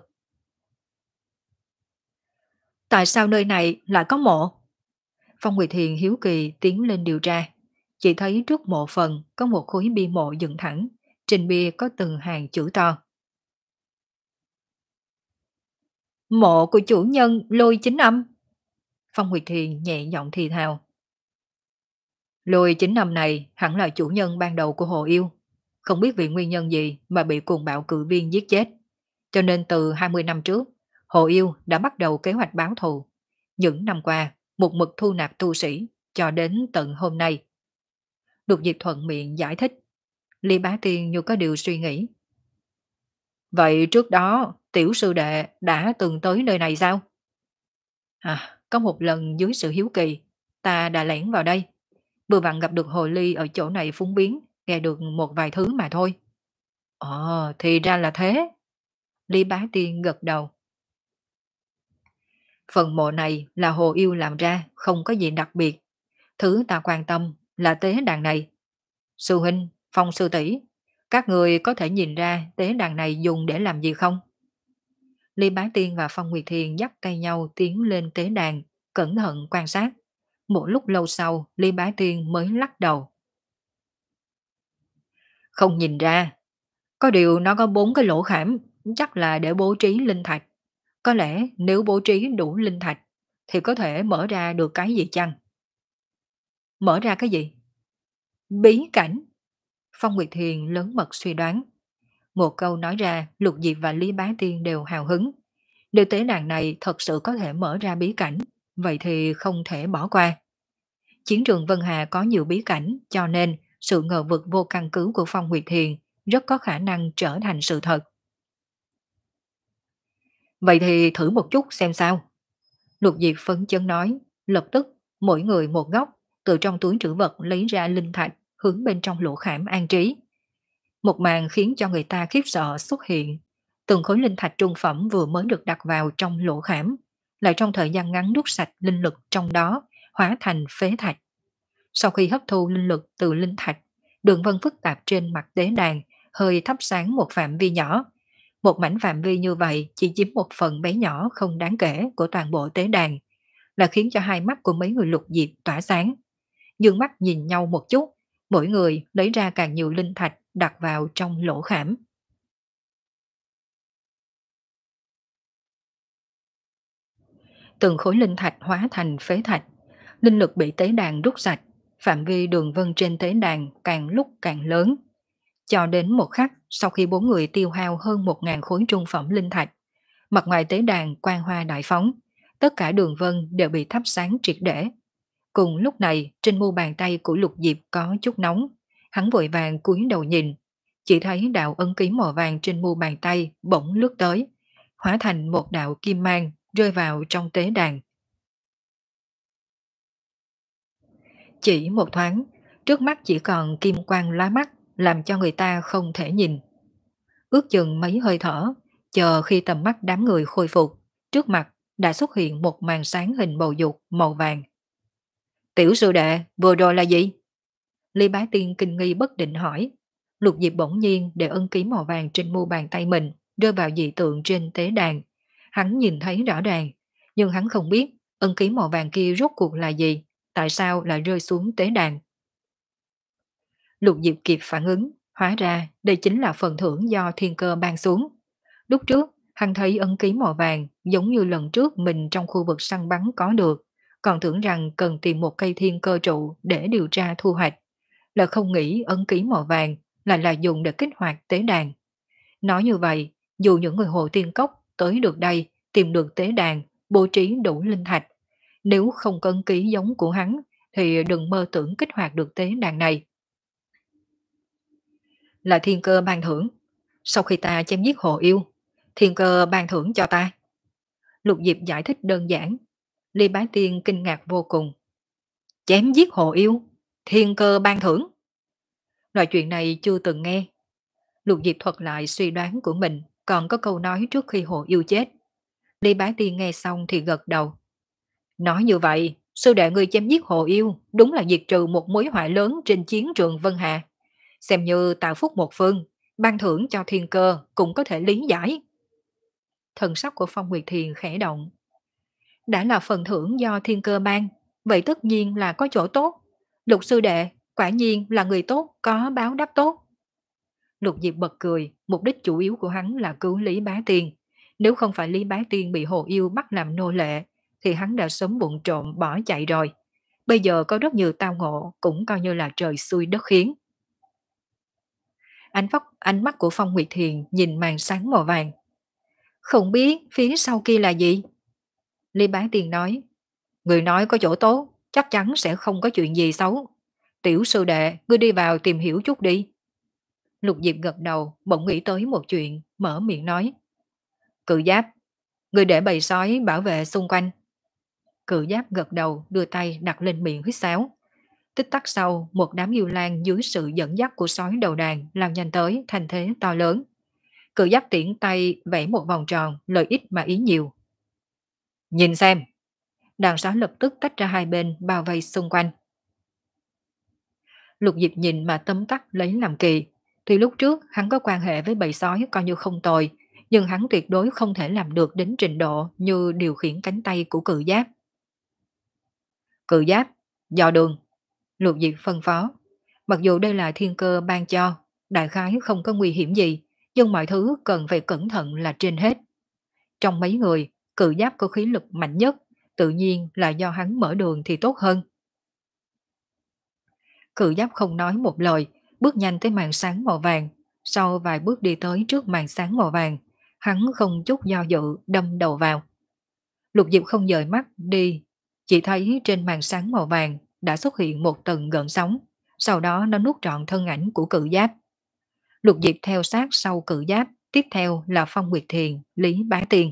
Speaker 1: Tại sao nơi này lại có mộ? Phong Nguyệt Thiền hiếu kỳ tiến lên điều tra. Chỉ thấy trước mộ phần có một khối bia mộ dựng thẳng. Trên bia có từng hàng chữ to. Mộ của chủ nhân Lôi Chính Âm. Phong Nguyệt Thiền nhẹ giọng thì thào. Lôi Chính Âm này hẳn là chủ nhân ban đầu của Hồ Yêu. Không biết vì nguyên nhân gì mà bị cuồng bạo cự viên giết chết. Cho nên từ hai mươi năm trước, Hồ Yêu đã bắt đầu kế hoạch báo thù. Những năm qua, một mực thu nạp tu sĩ, cho đến tận hôm nay. Lục Diệp thuận miệng giải thích. Ly Bá Tiên như có điều suy nghĩ. Vậy trước đó, tiểu sư đệ đã từng tới nơi này sao? À, có một lần dưới sự hiếu kỳ, ta đã lẻn vào đây. Vừa vặn gặp được Hồ Ly ở chỗ này phúng biến, nghe được một vài thứ mà thôi. Ồ, thì ra là thế. Lý Bá Tiên gật đầu. Phần mộ này là Hồ Yêu làm ra, không có gì đặc biệt. Thứ ta quan tâm là tế đàn này. Sư huynh, Phong sư tỷ, các người có thể nhìn ra tế đàn này dùng để làm gì không? Lý Bá Tiên và Phong Nguyệt Thiền dắt tay nhau tiến lên tế đàn, cẩn thận quan sát. Một lúc lâu sau, Lý Bá Tiên mới lắc đầu. Không nhìn ra. Có điều nó có bốn cái lỗ khảm, chắc là để bố trí linh thạch. Có lẽ nếu bố trí đủ linh thạch, thì có thể mở ra được cái gì chăng? Mở ra cái gì? Bí cảnh. Phong Nguyệt Thiền lớn mật suy đoán. Một câu nói ra, Lục Diệp và Lý Bá Tiên đều hào hứng. Nếu tế đàn này thật sự có thể mở ra bí cảnh, vậy thì không thể bỏ qua. Chiến trường Vân Hà có nhiều bí cảnh, cho nên sự ngờ vực vô căn cứ của Phong Nguyệt Thiền rất có khả năng trở thành sự thật. Vậy thì thử một chút xem sao. Lục Diệp phấn chấn nói, lập tức mỗi người một góc, từ trong túi trữ vật lấy ra linh thạch, hướng bên trong lỗ khảm an trí. Một màn khiến cho người ta khiếp sợ xuất hiện. Từng khối linh thạch trung phẩm vừa mới được đặt vào trong lỗ khảm, lại trong thời gian ngắn đút sạch linh lực trong đó, hóa thành phế thạch. Sau khi hấp thu linh lực từ linh thạch, đường vân phức tạp trên mặt tế đàn hơi thắp sáng một phạm vi nhỏ. Một mảnh phạm vi như vậy chỉ chiếm một phần bé nhỏ không đáng kể của toàn bộ tế đàn, là khiến cho hai mắt của mấy người Lục Diệp tỏa sáng. Dương mắt nhìn nhau một chút, mỗi người lấy ra càng nhiều linh thạch đặt vào trong lỗ khảm. Từng khối linh thạch hóa thành phế thạch, linh lực bị tế đàn rút sạch, phạm vi đường vân trên tế đàn càng lúc càng lớn. Cho đến một khắc sau khi bốn người tiêu hao hơn một ngàn khối trung phẩm linh thạch, mặt ngoài tế đàn quang hoa đại phóng, tất cả đường vân đều bị thắp sáng triệt để. Cùng lúc này, trên mu bàn tay của Lục Diệp có chút nóng, hắn vội vàng cúi đầu nhìn, chỉ thấy đạo ấn ký màu vàng trên mu bàn tay bỗng lướt tới, hóa thành một đạo kim mang rơi vào trong tế đàn. Chỉ một thoáng, trước mắt chỉ còn kim quang lóa mắt, làm cho người ta không thể nhìn. Ước chừng mấy hơi thở, chờ khi tầm mắt đám người khôi phục, trước mặt đã xuất hiện một màn sáng hình bầu dục màu vàng. Tiểu sư đệ, vừa rồi là gì? Lý Bá Tiên kinh nghi bất định hỏi. Lục Diệp bỗng nhiên để ân ký màu vàng trên mu bàn tay mình rơi vào dị tượng trên tế đàn. Hắn nhìn thấy rõ ràng, nhưng hắn không biết ân ký màu vàng kia rốt cuộc là gì, tại sao lại rơi xuống tế đàn. Lục Diệp kịp phản ứng, hóa ra đây chính là phần thưởng do thiên cơ ban xuống. Lúc trước, hắn thấy ấn ký màu vàng giống như lần trước mình trong khu vực săn bắn có được, còn tưởng rằng cần tìm một cây thiên cơ trụ để điều tra thu hoạch, là không nghĩ ấn ký màu vàng lại là dùng để kích hoạt tế đàn. Nói như vậy, dù những người hồ tiên cốc tới được đây tìm được tế đàn, bố trí đủ linh thạch, nếu không có ấn ký giống của hắn thì đừng mơ tưởng kích hoạt được tế đàn này. Là thiên cơ ban thưởng. Sau khi ta chém giết Hồ Yêu, thiên cơ ban thưởng cho ta. Lục Diệp giải thích đơn giản. Ly Bá Tiên kinh ngạc vô cùng. Chém giết Hồ Yêu, thiên cơ ban thưởng. Loại chuyện này chưa từng nghe. Lục Diệp thuật lại suy đoán của mình, còn có câu nói trước khi Hồ Yêu chết. Lý Bá Tiên nghe xong thì gật đầu. Nói như vậy, sư đệ người chém giết Hồ Yêu đúng là diệt trừ một mối họa lớn trên chiến trường Vân Hà. Xem như tạo phúc một phương, ban thưởng cho thiên cơ cũng có thể lý giải. Thần sắc của Phong Nguyệt Thiền khẽ động. Đã là phần thưởng do thiên cơ ban, vậy tất nhiên là có chỗ tốt. Lục sư đệ, quả nhiên là người tốt, có báo đáp tốt. Lục Diệp bật cười, mục đích chủ yếu của hắn là cứu Lý Bá Tiên. Nếu không phải Lý Bá Tiên bị Hồ Yêu bắt làm nô lệ, thì hắn đã sớm vụng trộm bỏ chạy rồi. Bây giờ có rất nhiều tao ngộ, cũng coi như là trời xui đất khiến. Ánh, phóc, ánh mắt của Phong Nguyệt Thiền nhìn màn sáng màu vàng. Không biết phía sau kia là gì? Lý Bá Tiên nói, người nói có chỗ tốt, chắc chắn sẽ không có chuyện gì xấu. Tiểu sư đệ, ngươi đi vào tìm hiểu chút đi. Lục Diệp gật đầu, bỗng nghĩ tới một chuyện, mở miệng nói. Cự Giáp, người để bầy sói bảo vệ xung quanh. Cự Giáp gật đầu, đưa tay đặt lên miệng huýt sáo. Tích tắc sau, một đám yêu lan dưới sự dẫn dắt của sói đầu đàn lao nhanh tới, thành thế to lớn. Cự Giáp tiễn tay vẽ một vòng tròn, lợi ích mà ý nhiều. Nhìn xem! Đàn sói lập tức tách ra hai bên, bao vây xung quanh. Lục Diệp nhìn mà tấm tắc lấy làm kỳ. Tuy lúc trước hắn có quan hệ với bầy sói coi như không tồi, nhưng hắn tuyệt đối không thể làm được đến trình độ như điều khiển cánh tay của Cự Giáp. Cự Giáp, dò đường. Lục Diệp phân phó. Mặc dù đây là thiên cơ ban cho, đại khái không có nguy hiểm gì, nhưng mọi thứ cần phải cẩn thận là trên hết. Trong mấy người, Cự Giáp có khí lực mạnh nhất, tự nhiên là do hắn mở đường thì tốt hơn. Cự Giáp không nói một lời, bước nhanh tới màn sáng màu vàng. Sau vài bước đi tới trước màn sáng màu vàng, hắn không chút do dự đâm đầu vào. Lục Diệp không dời mắt đi, chỉ thấy trên màn sáng màu vàng đã xuất hiện một tầng gợn sóng, sau đó nó nuốt trọn thân ảnh của Cự Giáp. Lục Diệp theo sát sau Cự Giáp, tiếp theo là Phong Nguyệt Thiền, Lý Bá Tiên.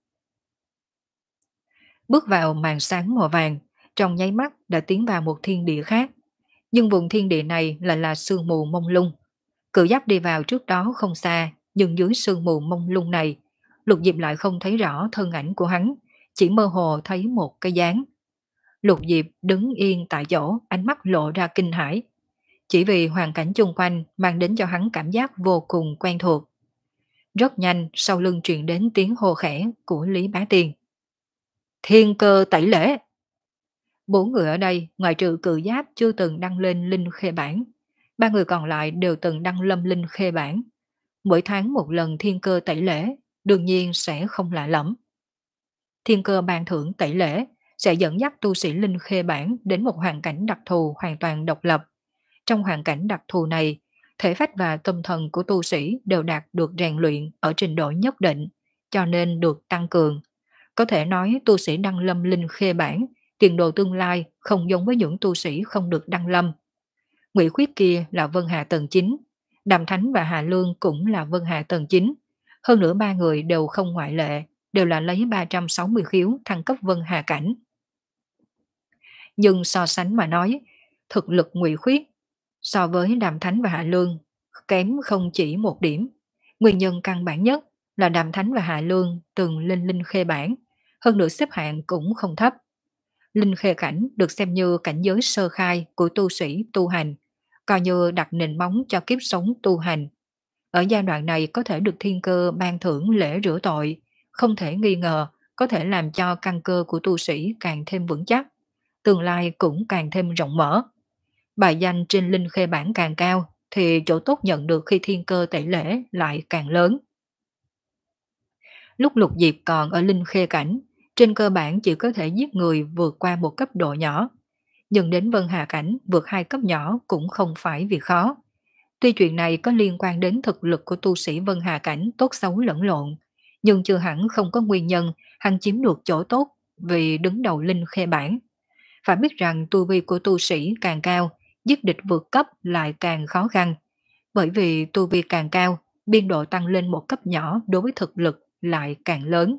Speaker 1: Bước vào màn sáng màu vàng, trong nháy mắt đã tiến vào một thiên địa khác. Nhưng vùng thiên địa này lại là sương mù mông lung. Cự Giáp đi vào trước đó không xa, nhưng dưới sương mù mông lung này, Lục Diệp lại không thấy rõ thân ảnh của hắn, chỉ mơ hồ thấy một cái dáng. Lục Diệp đứng yên tại chỗ, ánh mắt lộ ra kinh hãi. Chỉ vì hoàn cảnh chung quanh mang đến cho hắn cảm giác vô cùng quen thuộc. Rất nhanh, sau lưng truyền đến tiếng hô khẽ của Lý Bá Tiên. Thiên cơ tẩy lễ! Bốn người ở đây, ngoài trừ Cự Giáp chưa từng đăng lên linh khê bản, ba người còn lại đều từng đăng lâm linh khê bản. Mỗi tháng một lần thiên cơ tẩy lễ, đương nhiên sẽ không lạ lẫm. Thiên cơ ban thưởng tẩy lễ sẽ dẫn dắt tu sĩ linh khê bản đến một hoàn cảnh đặc thù hoàn toàn độc lập. Trong hoàn cảnh đặc thù này, thể phách và tâm thần của tu sĩ đều đạt được rèn luyện ở trình độ nhất định, cho nên được tăng cường. Có thể nói tu sĩ đăng lâm linh khê bản, tiền đồ tương lai không giống với những tu sĩ không được đăng lâm. Ngụy Khuyết kia là Vân Hà tầng chín, Đàm Thánh và Hà Lương cũng là Vân Hà tầng chín. Hơn nữa ba người đều không ngoại lệ, đều là lấy ba trăm sáu mươi khiếu thăng cấp Vân Hà cảnh. Nhưng so sánh mà nói, thực lực Ngụy Khuyết so với Đàm Thánh và Hạ Lương kém không chỉ một điểm. Nguyên nhân căn bản nhất là Đàm Thánh và Hạ Lương từng lên linh khê bản, hơn nữa xếp hạng cũng không thấp. Linh khê cảnh được xem như cảnh giới sơ khai của tu sĩ tu hành, coi như đặt nền móng cho kiếp sống tu hành. Ở giai đoạn này có thể được thiên cơ ban thưởng lễ rửa tội, không thể nghi ngờ có thể làm cho căn cơ của tu sĩ càng thêm vững chắc, tương lai cũng càng thêm rộng mở. Bài danh trên linh khê bản càng cao, thì chỗ tốt nhận được khi thiên cơ tẩy lễ lại càng lớn. Lúc Lục Diệp còn ở linh khê cảnh, trên cơ bản chỉ có thể giết người vượt qua một cấp độ nhỏ. Nhưng đến Vân Hà cảnh vượt hai cấp nhỏ cũng không phải việc khó. Tuy chuyện này có liên quan đến thực lực của tu sĩ Vân Hà cảnh tốt xấu lẫn lộn, nhưng chưa hẳn không có nguyên nhân hắn chiếm được chỗ tốt vì đứng đầu linh khê bản. Phải biết rằng tu vi của tu sĩ càng cao, giết địch vượt cấp lại càng khó khăn. Bởi vì tu vi càng cao, biên độ tăng lên một cấp nhỏ đối với thực lực lại càng lớn.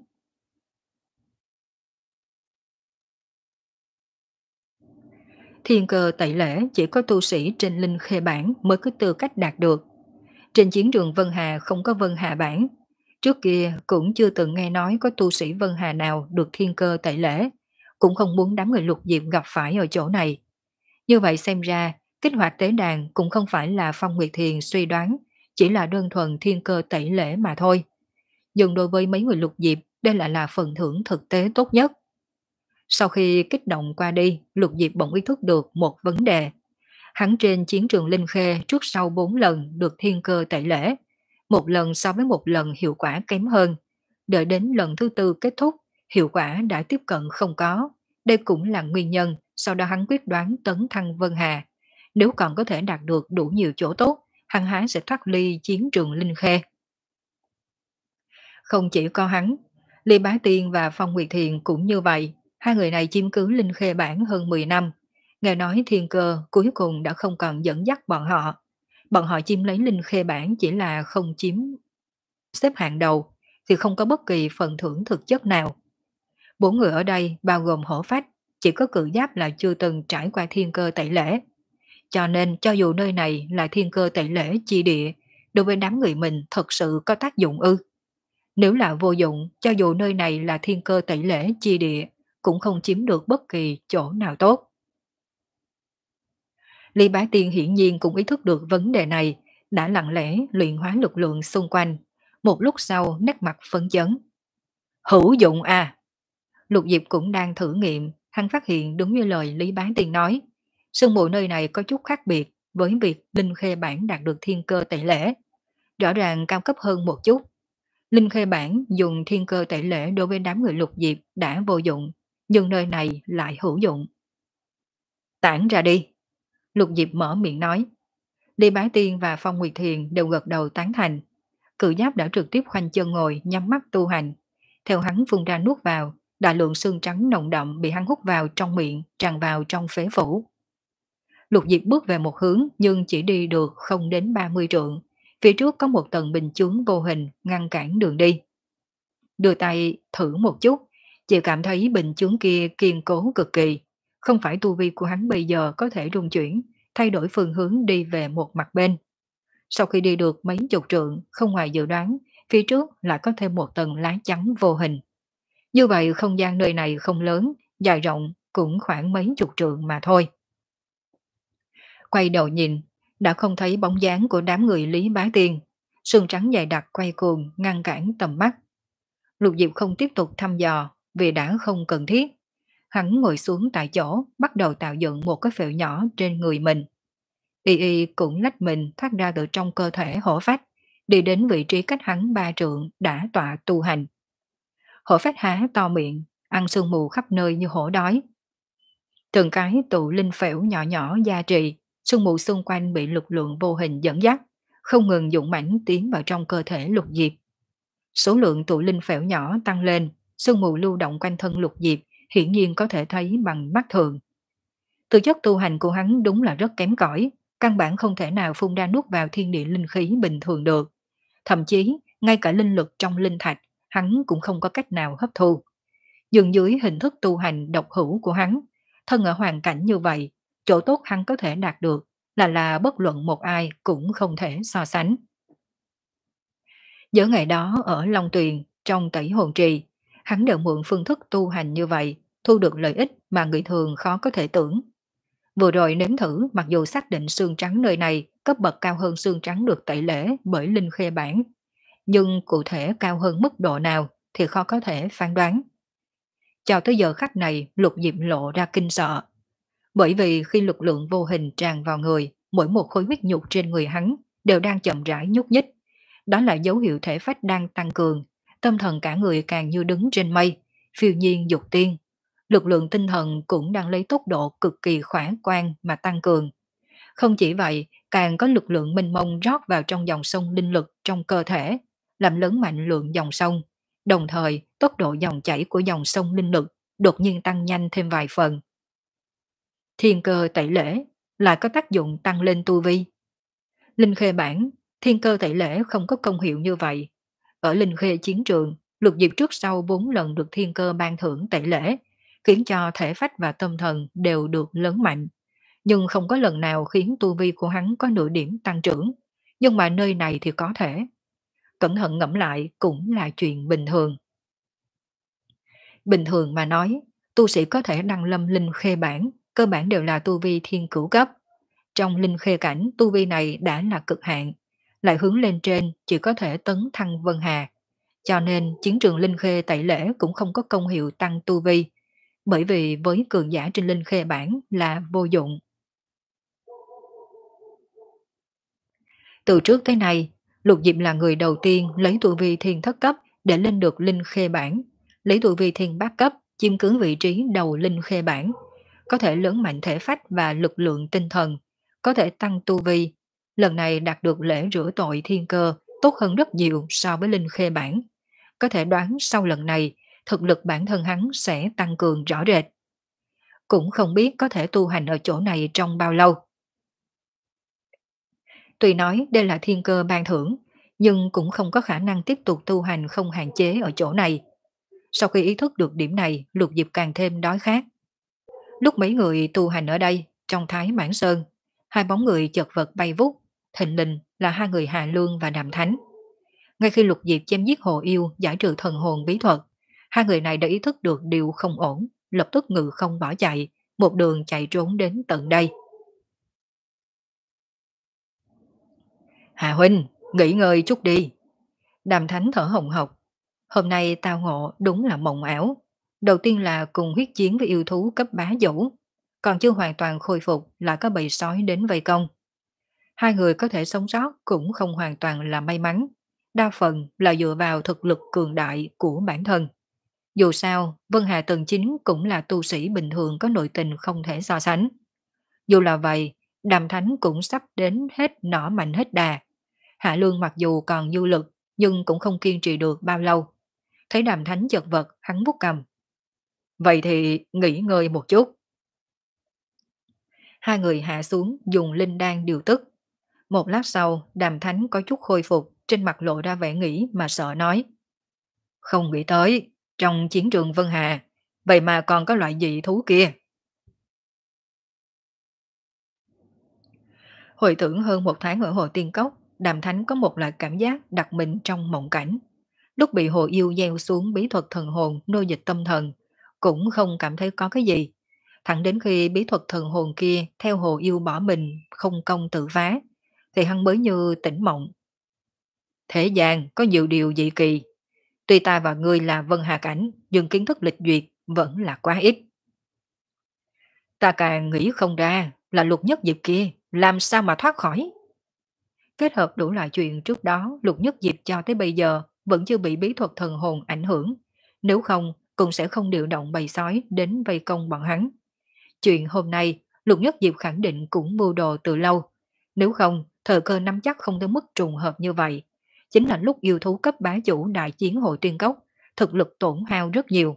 Speaker 1: Thiên cơ tẩy lễ chỉ có tu sĩ trên linh khê bản mới có tư cách đạt được. Trên chiến trường Vân Hà không có Vân Hà bản. Trước kia cũng chưa từng nghe nói có tu sĩ Vân Hà nào được thiên cơ tẩy lễ, cũng không muốn đám người Lục Diệp gặp phải ở chỗ này. Như vậy xem ra, kích hoạt tế đàn cũng không phải là Phong Nguyệt Thiền suy đoán, chỉ là đơn thuần thiên cơ tẩy lễ mà thôi. Nhưng đối với mấy người Lục Diệp, đây lại là phần thưởng thực tế tốt nhất. Sau khi kích động qua đi, Lục Diệp bỗng ý thức được một vấn đề. Hắn trên chiến trường Linh Khê trước sau bốn lần được thiên cơ tẩy lễ, một lần so với một lần hiệu quả kém hơn. Đợi đến lần thứ tư kết thúc, hiệu quả đã tiếp cận không có. Đây cũng là nguyên nhân sau đó hắn quyết đoán tấn thăng Vân Hà. Nếu còn có thể đạt được đủ nhiều chỗ tốt, hắn há sẽ thoát ly chiến trường Linh Khê. Không chỉ có hắn, Ly Bá Tiên và Phong Nguyệt Thiền cũng như vậy. Hai người này chiếm cứ Linh Khê bản hơn mười năm. Nghe nói thiên cơ cuối cùng đã không còn dẫn dắt bọn họ. Bọn họ chiếm lấy Linh Khê bản chỉ là không chiếm xếp hạng đầu, thì không có bất kỳ phần thưởng thực chất nào. Bốn người ở đây bao gồm Hổ Phách, chỉ có Cự Giáp là chưa từng trải qua thiên cơ tẩy lễ. Cho nên cho dù nơi này là thiên cơ tẩy lễ chi địa, đối với đám người mình thật sự có tác dụng ư? Nếu là vô dụng, cho dù nơi này là thiên cơ tẩy lễ chi địa, cũng không chiếm được bất kỳ chỗ nào tốt. Ly Bá Tiên hiển nhiên cũng ý thức được vấn đề này, đã lặng lẽ luyện hóa lực lượng xung quanh. Một lúc sau nét mặt phấn chấn. Hữu dụng à! Lục Diệp cũng đang thử nghiệm, hắn phát hiện đúng như lời Lý Bá Tiên nói. Sương mù nơi này có chút khác biệt với việc Linh Khê bản đạt được thiên cơ tẩy lễ. Rõ ràng cao cấp hơn một chút. Linh Khê bản dùng thiên cơ tẩy lễ đối với đám người Lục Diệp đã vô dụng, nhưng nơi này lại hữu dụng. Tản ra đi! Lục Diệp mở miệng nói. Lý Bá Tiên và Phong Nguyệt Thiền đều gật đầu tán thành. Cự Giáp đã trực tiếp khoanh chân ngồi nhắm mắt tu hành. Theo hắn phun ra nuốt vào, đại lượng xương trắng nồng đậm bị hắn hút vào trong miệng, tràn vào trong phế phủ. Lục Diệp bước về một hướng nhưng chỉ đi được không đến ba mươi trượng. Phía trước có một tầng bình chướng vô hình ngăn cản đường đi. Đưa tay thử một chút, chỉ cảm thấy bình chướng kia kiên cố cực kỳ. Không phải tu vi của hắn bây giờ có thể rung chuyển, thay đổi phương hướng đi về một mặt bên. Sau khi đi được mấy chục trượng, không ngoài dự đoán, phía trước lại có thêm một tầng lá chắn vô hình. Như vậy không gian nơi này không lớn, dài rộng cũng khoảng mấy chục trượng mà thôi. Quay đầu nhìn, đã không thấy bóng dáng của đám người Lý Bá Tiên. Sương trắng dày đặc quay cuồng ngăn cản tầm mắt. Lục Diệp không tiếp tục thăm dò vì đã không cần thiết. Hắn ngồi xuống tại chỗ, bắt đầu tạo dựng một cái phễu nhỏ trên người mình. Y Y cũng lách mình thoát ra từ trong cơ thể Hổ Phách, đi đến vị trí cách hắn ba trượng đã tọa tu hành. Hổ Phách há to miệng, ăn sương mù khắp nơi như hổ đói. Từng cái tụ linh phễu nhỏ nhỏ gia trì, sương mù xung quanh bị lực lượng vô hình dẫn dắt, không ngừng dũng mãnh tiến vào trong cơ thể Lục Diệp. Số lượng tụ linh phễu nhỏ tăng lên, sương mù lưu động quanh thân Lục Diệp hiển nhiên có thể thấy bằng mắt thường. Tư chất tu hành của hắn đúng là rất kém cỏi, căn bản không thể nào phun ra nuốt vào thiên địa linh khí bình thường được. Thậm chí, ngay cả linh lực trong linh thạch, hắn cũng không có cách nào hấp thu. Dường dưới hình thức tu hành độc hữu của hắn, thân ở hoàn cảnh như vậy, chỗ tốt hắn có thể đạt được là là bất luận một ai cũng không thể so sánh. Giữa ngày đó ở Long Tuyền, trong Tẩy Hồn Trì, hắn đều mượn phương thức tu hành như vậy, thu được lợi ích mà người thường khó có thể tưởng. Vừa rồi nếm thử, mặc dù xác định xương trắng nơi này cấp bậc cao hơn xương trắng được tẩy lễ bởi Linh Khê bản, nhưng cụ thể cao hơn mức độ nào thì khó có thể phán đoán. Cho tới giờ khắc này, Lục Diệp lộ ra kinh sợ. Bởi vì khi lực lượng vô hình tràn vào người, mỗi một khối huyết nhục trên người hắn đều đang chậm rãi nhúc nhích. Đó là dấu hiệu thể phách đang tăng cường, tâm thần cả người càng như đứng trên mây, phiêu nhiên dục tiên. Lực lượng tinh thần cũng đang lấy tốc độ cực kỳ khả quan mà tăng cường. Không chỉ vậy, càng có lực lượng mênh mông rót vào trong dòng sông linh lực trong cơ thể, làm lớn mạnh lượng dòng sông. Đồng thời, tốc độ dòng chảy của dòng sông linh lực đột nhiên tăng nhanh thêm vài phần. Thiên cơ tẩy lễ lại có tác dụng tăng lên tu vi. Linh Khê bản, thiên cơ tẩy lễ không có công hiệu như vậy. Ở Linh Khê chiến trường, Lục Diệp trước sau bốn lần được thiên cơ ban thưởng tẩy lễ, khiến cho thể phách và tâm thần đều được lớn mạnh, nhưng không có lần nào khiến tu vi của hắn có nửa điểm tăng trưởng, nhưng mà nơi này thì có thể. Cẩn thận ngẫm lại cũng là chuyện bình thường. Bình thường mà nói, tu sĩ có thể đăng lâm linh khê bản, cơ bản đều là tu vi thiên cửu cấp. Trong linh khê cảnh, tu vi này đã là cực hạn, lại hướng lên trên chỉ có thể tấn thăng vân hà. Cho nên chiến trường linh khê tẩy lễ cũng không có công hiệu tăng tu vi, bởi vì với cường giả trên linh khê bản là vô dụng. Từ trước tới nay, Lục Diệp là người đầu tiên lấy tu vi thiên thất cấp để lên được linh khê bản, lấy tu vi thiên bát cấp chiếm cứ vị trí đầu linh khê bản, có thể lớn mạnh thể phách và lực lượng tinh thần, có thể tăng tu vi. Lần này đạt được lễ rửa tội thiên cơ tốt hơn rất nhiều so với linh khê bản. Có thể đoán sau lần này, thực lực bản thân hắn sẽ tăng cường rõ rệt. Cũng không biết có thể tu hành ở chỗ này trong bao lâu. Tuy nói đây là thiên cơ ban thưởng, nhưng cũng không có khả năng tiếp tục tu hành không hạn chế ở chỗ này. Sau khi ý thức được điểm này, Lục Diệp càng thêm đói khát. Lúc mấy người tu hành ở đây, trong Thái Mãn Sơn, hai bóng người chật vật bay vút, thình lình là hai người Hà Lương và Đàm Thánh. Ngay khi Lục Diệp chém giết hồ yêu giải trừ thần hồn bí thuật, hai người này đã ý thức được điều không ổn, lập tức ngự không bỏ chạy, một đường chạy trốn đến tận đây. Hà huynh, nghỉ ngơi chút đi. Đàm Thánh thở hồng hộc. Hôm nay tao ngộ đúng là mộng ảo. Đầu tiên là cùng huyết chiến với yêu thú cấp bá vũ, còn chưa hoàn toàn khôi phục lại có bầy sói đến vây công. Hai người có thể sống sót cũng không hoàn toàn là may mắn, đa phần là dựa vào thực lực cường đại của bản thân. Dù sao, Vân Hà Tần Chính cũng là tu sĩ bình thường có nội tình không thể so sánh. Dù là vậy, Đàm Thánh cũng sắp đến hết nỏ mạnh hết đà. Hạ Lương mặc dù còn dư lực, nhưng cũng không kiên trì được bao lâu. Thấy Đàm Thánh chật vật, hắn vuốt cầm. Vậy thì nghỉ ngơi một chút. Hai người hạ xuống dùng linh đan điều tức. Một lát sau, Đàm Thánh có chút khôi phục, trên mặt lộ ra vẻ nghĩ mà sợ nói. Không nghĩ tới, trong chiến trường Vân Hà, vậy mà còn có loại dị thú kia. Hồi tưởng hơn một tháng ở Hồ Tiên Cốc, Đàm Thánh có một loại cảm giác đặt mình trong mộng cảnh. Lúc bị hồ yêu gieo xuống bí thuật thần hồn nô dịch tâm thần, cũng không cảm thấy có cái gì. Thẳng đến khi bí thuật thần hồn kia theo hồ yêu bỏ mình không công tự phá, thì hắn mới như tỉnh mộng. Thế gian có nhiều điều dị kỳ. Tuy ta và ngươi là Vân Hà Cảnh, nhưng kiến thức lịch duyệt vẫn là quá ít. Ta càng nghĩ không ra là Lục Nhất Diệp kia làm sao mà thoát khỏi. Kết hợp đủ loại chuyện trước đó, Lục Nhất Diệp cho tới bây giờ vẫn chưa bị bí thuật thần hồn ảnh hưởng. Nếu không, cũng sẽ không điều động bầy sói đến vây công bọn hắn. Chuyện hôm nay, Lục Nhất Diệp khẳng định cũng mưu đồ từ lâu. Nếu không, thời cơ nắm chắc không tới mức trùng hợp như vậy. Chính là lúc yêu thú cấp bá chủ đại chiến hội tiên cốc, thực lực tổn hao rất nhiều.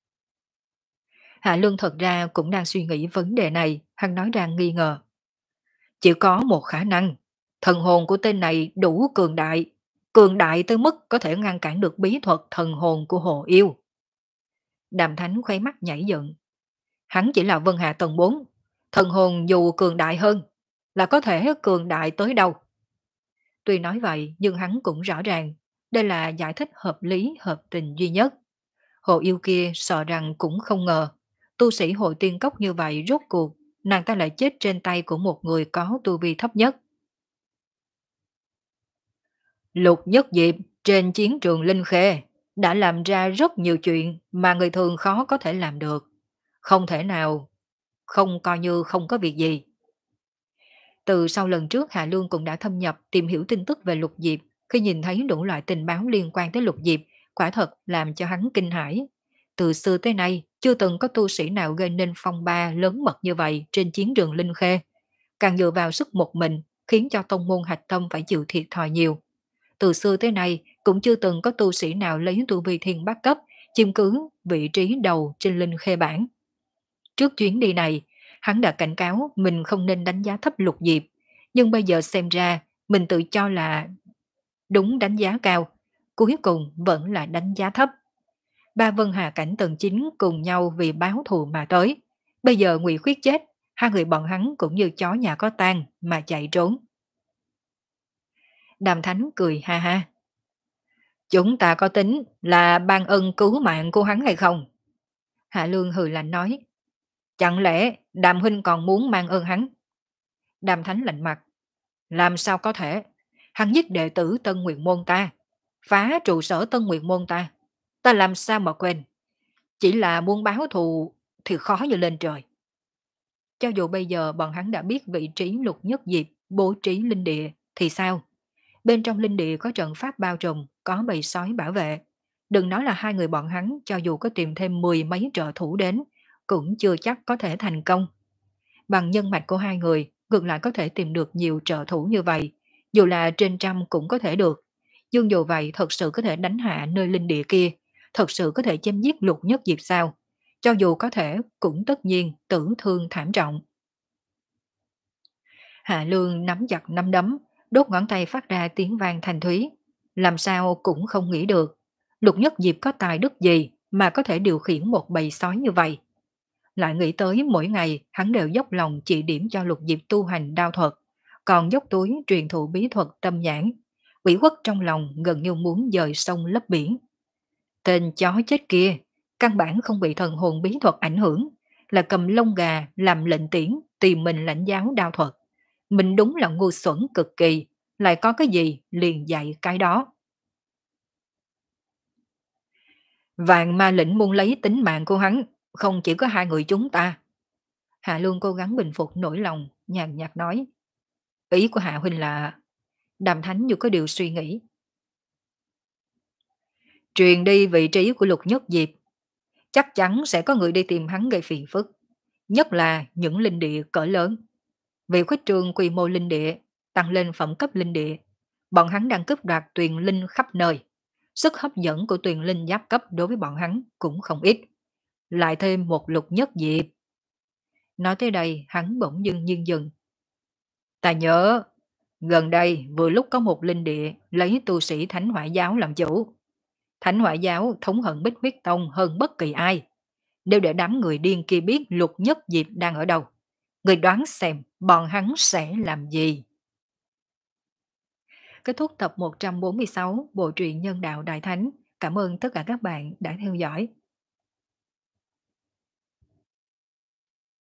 Speaker 1: Hạ Lương thật ra cũng đang suy nghĩ vấn đề này, hắn nói ra nghi ngờ. Chỉ có một khả năng, thần hồn của tên này đủ cường đại, cường đại tới mức có thể ngăn cản được bí thuật thần hồn của hồ yêu. Đàm Thánh khoe mắt nhảy dựng. Hắn chỉ là Vân Hạ tầng bốn, thần hồn dù cường đại hơn, là có thể cường đại tới đâu. Tuy nói vậy, nhưng hắn cũng rõ ràng, đây là giải thích hợp lý hợp tình duy nhất. Hồ yêu kia sợ rằng cũng không ngờ, tu sĩ hội tiên cốc như vậy rốt cuộc, nàng ta lại chết trên tay của một người có tu vi thấp nhất. Lục Nhất Diệp trên chiến trường Linh Khê đã làm ra rất nhiều chuyện mà người thường khó có thể làm được. Không thể nào, không coi như không có việc gì. Từ sau lần trước Hạ Lương cũng đã thâm nhập tìm hiểu tin tức về Lục Diệp, khi nhìn thấy đủ loại tình báo liên quan tới Lục Diệp, quả thật làm cho hắn kinh hãi. Từ xưa tới nay, chưa từng có tu sĩ nào gây nên phong ba lớn mật như vậy trên chiến trường Linh Khê. Càng dựa vào sức một mình, khiến cho tông môn hạch tâm phải chịu thiệt thòi nhiều. Từ xưa tới nay, cũng chưa từng có tu sĩ nào lấy tu vi thiên bát cấp, chiếm cứ vị trí đầu trên Linh Khê bảng. Trước chuyến đi này, hắn đã cảnh cáo mình không nên đánh giá thấp Lục Diệp, nhưng bây giờ xem ra mình tự cho là đúng đánh giá cao, cuối cùng vẫn là đánh giá thấp. Ba Vân Hà Cảnh tầng chín cùng nhau vì báo thù mà tới, bây giờ Ngụy Khuyết chết, hai người bọn hắn cũng như chó nhà có tang mà chạy trốn. Đàm Thánh cười ha ha. Chúng ta có tính là ban ân cứu mạng của hắn hay không? Hạ Lương hừ lạnh nói. Chẳng lẽ Đàm huynh còn muốn mang ơn hắn? Đàm Thánh lạnh mặt. Làm sao có thể? Hắn giết đệ tử Tân Nguyệt Môn ta, phá trụ sở Tân Nguyệt Môn ta. Ta làm sao mà quên? Chỉ là muốn báo thù thì khó như lên trời. Cho dù bây giờ bọn hắn đã biết vị trí Lục Nhất Diệp bố trí linh địa thì sao? Bên trong linh địa có trận pháp bao trùm, có bầy sói bảo vệ. Đừng nói là hai người bọn hắn cho dù có tìm thêm mười mấy trợ thủ đến, cũng chưa chắc có thể thành công. Bằng nhân mạch của hai người, ngược lại có thể tìm được nhiều trợ thủ như vậy. Dù là trên trăm cũng có thể được. Nhưng dù vậy thật sự có thể đánh hạ nơi linh địa kia, thật sự có thể chém giết Lục Nhất Diệp sao? Cho dù có thể, cũng tất nhiên tử thương thảm trọng. Hạ Lương nắm chặt nắm đấm, đốt ngón tay phát ra tiếng vang thanh thúy. Làm sao cũng không nghĩ được, Lục Nhất Diệp có tài đức gì mà có thể điều khiển một bầy sói như vậy. Lại nghĩ tới mỗi ngày hắn đều dốc lòng chỉ điểm cho Lục Diệp tu hành đao thuật, còn dốc túi truyền thụ bí thuật tâm nhãn. Ủy khuất trong lòng gần như muốn dời sông lấp biển. Tên chó chết kia, căn bản không bị thần hồn bí thuật ảnh hưởng, là cầm lông gà làm lệnh tiễn tìm mình lãnh giáo đao thuật. Mình đúng là ngu xuẩn cực kỳ, lại có cái gì liền dạy cái đó. Vạn ma lĩnh muốn lấy tính mạng của hắn, không chỉ có hai người chúng ta. Hạ Lương cố gắng bình phục nỗi lòng, nhàn nhạt nói. Ý của Hạ Huynh là... Đàm Thánh như có điều suy nghĩ. Truyền đi vị trí của Lục Nhất Diệp, chắc chắn sẽ có người đi tìm hắn gây phiền phức, nhất là những linh địa cỡ lớn. Vì khuếch trương quy mô linh địa, tăng lên phẩm cấp linh địa, bọn hắn đang cướp đoạt tuyền linh khắp nơi. Sức hấp dẫn của tuyền linh giáp cấp đối với bọn hắn cũng không ít. Lại thêm một Lục Nhất Diệp. Nói tới đây hắn bỗng dưng nhiên dừng. Ta nhớ, gần đây vừa lúc có một linh địa lấy tu sĩ Thánh Hỏa Giáo làm chủ. Thánh Hỏa Giáo thống hận Bích Huyết Tông hơn bất kỳ ai. Nếu để đám người điên kia biết Lục Nhất Diệp đang ở đâu, người đoán xem bọn hắn sẽ làm gì. Kết thúc tập một trăm bốn mươi sáu Bộ truyện Nhân Đạo Đại Thánh. Cảm ơn tất cả các bạn đã theo dõi.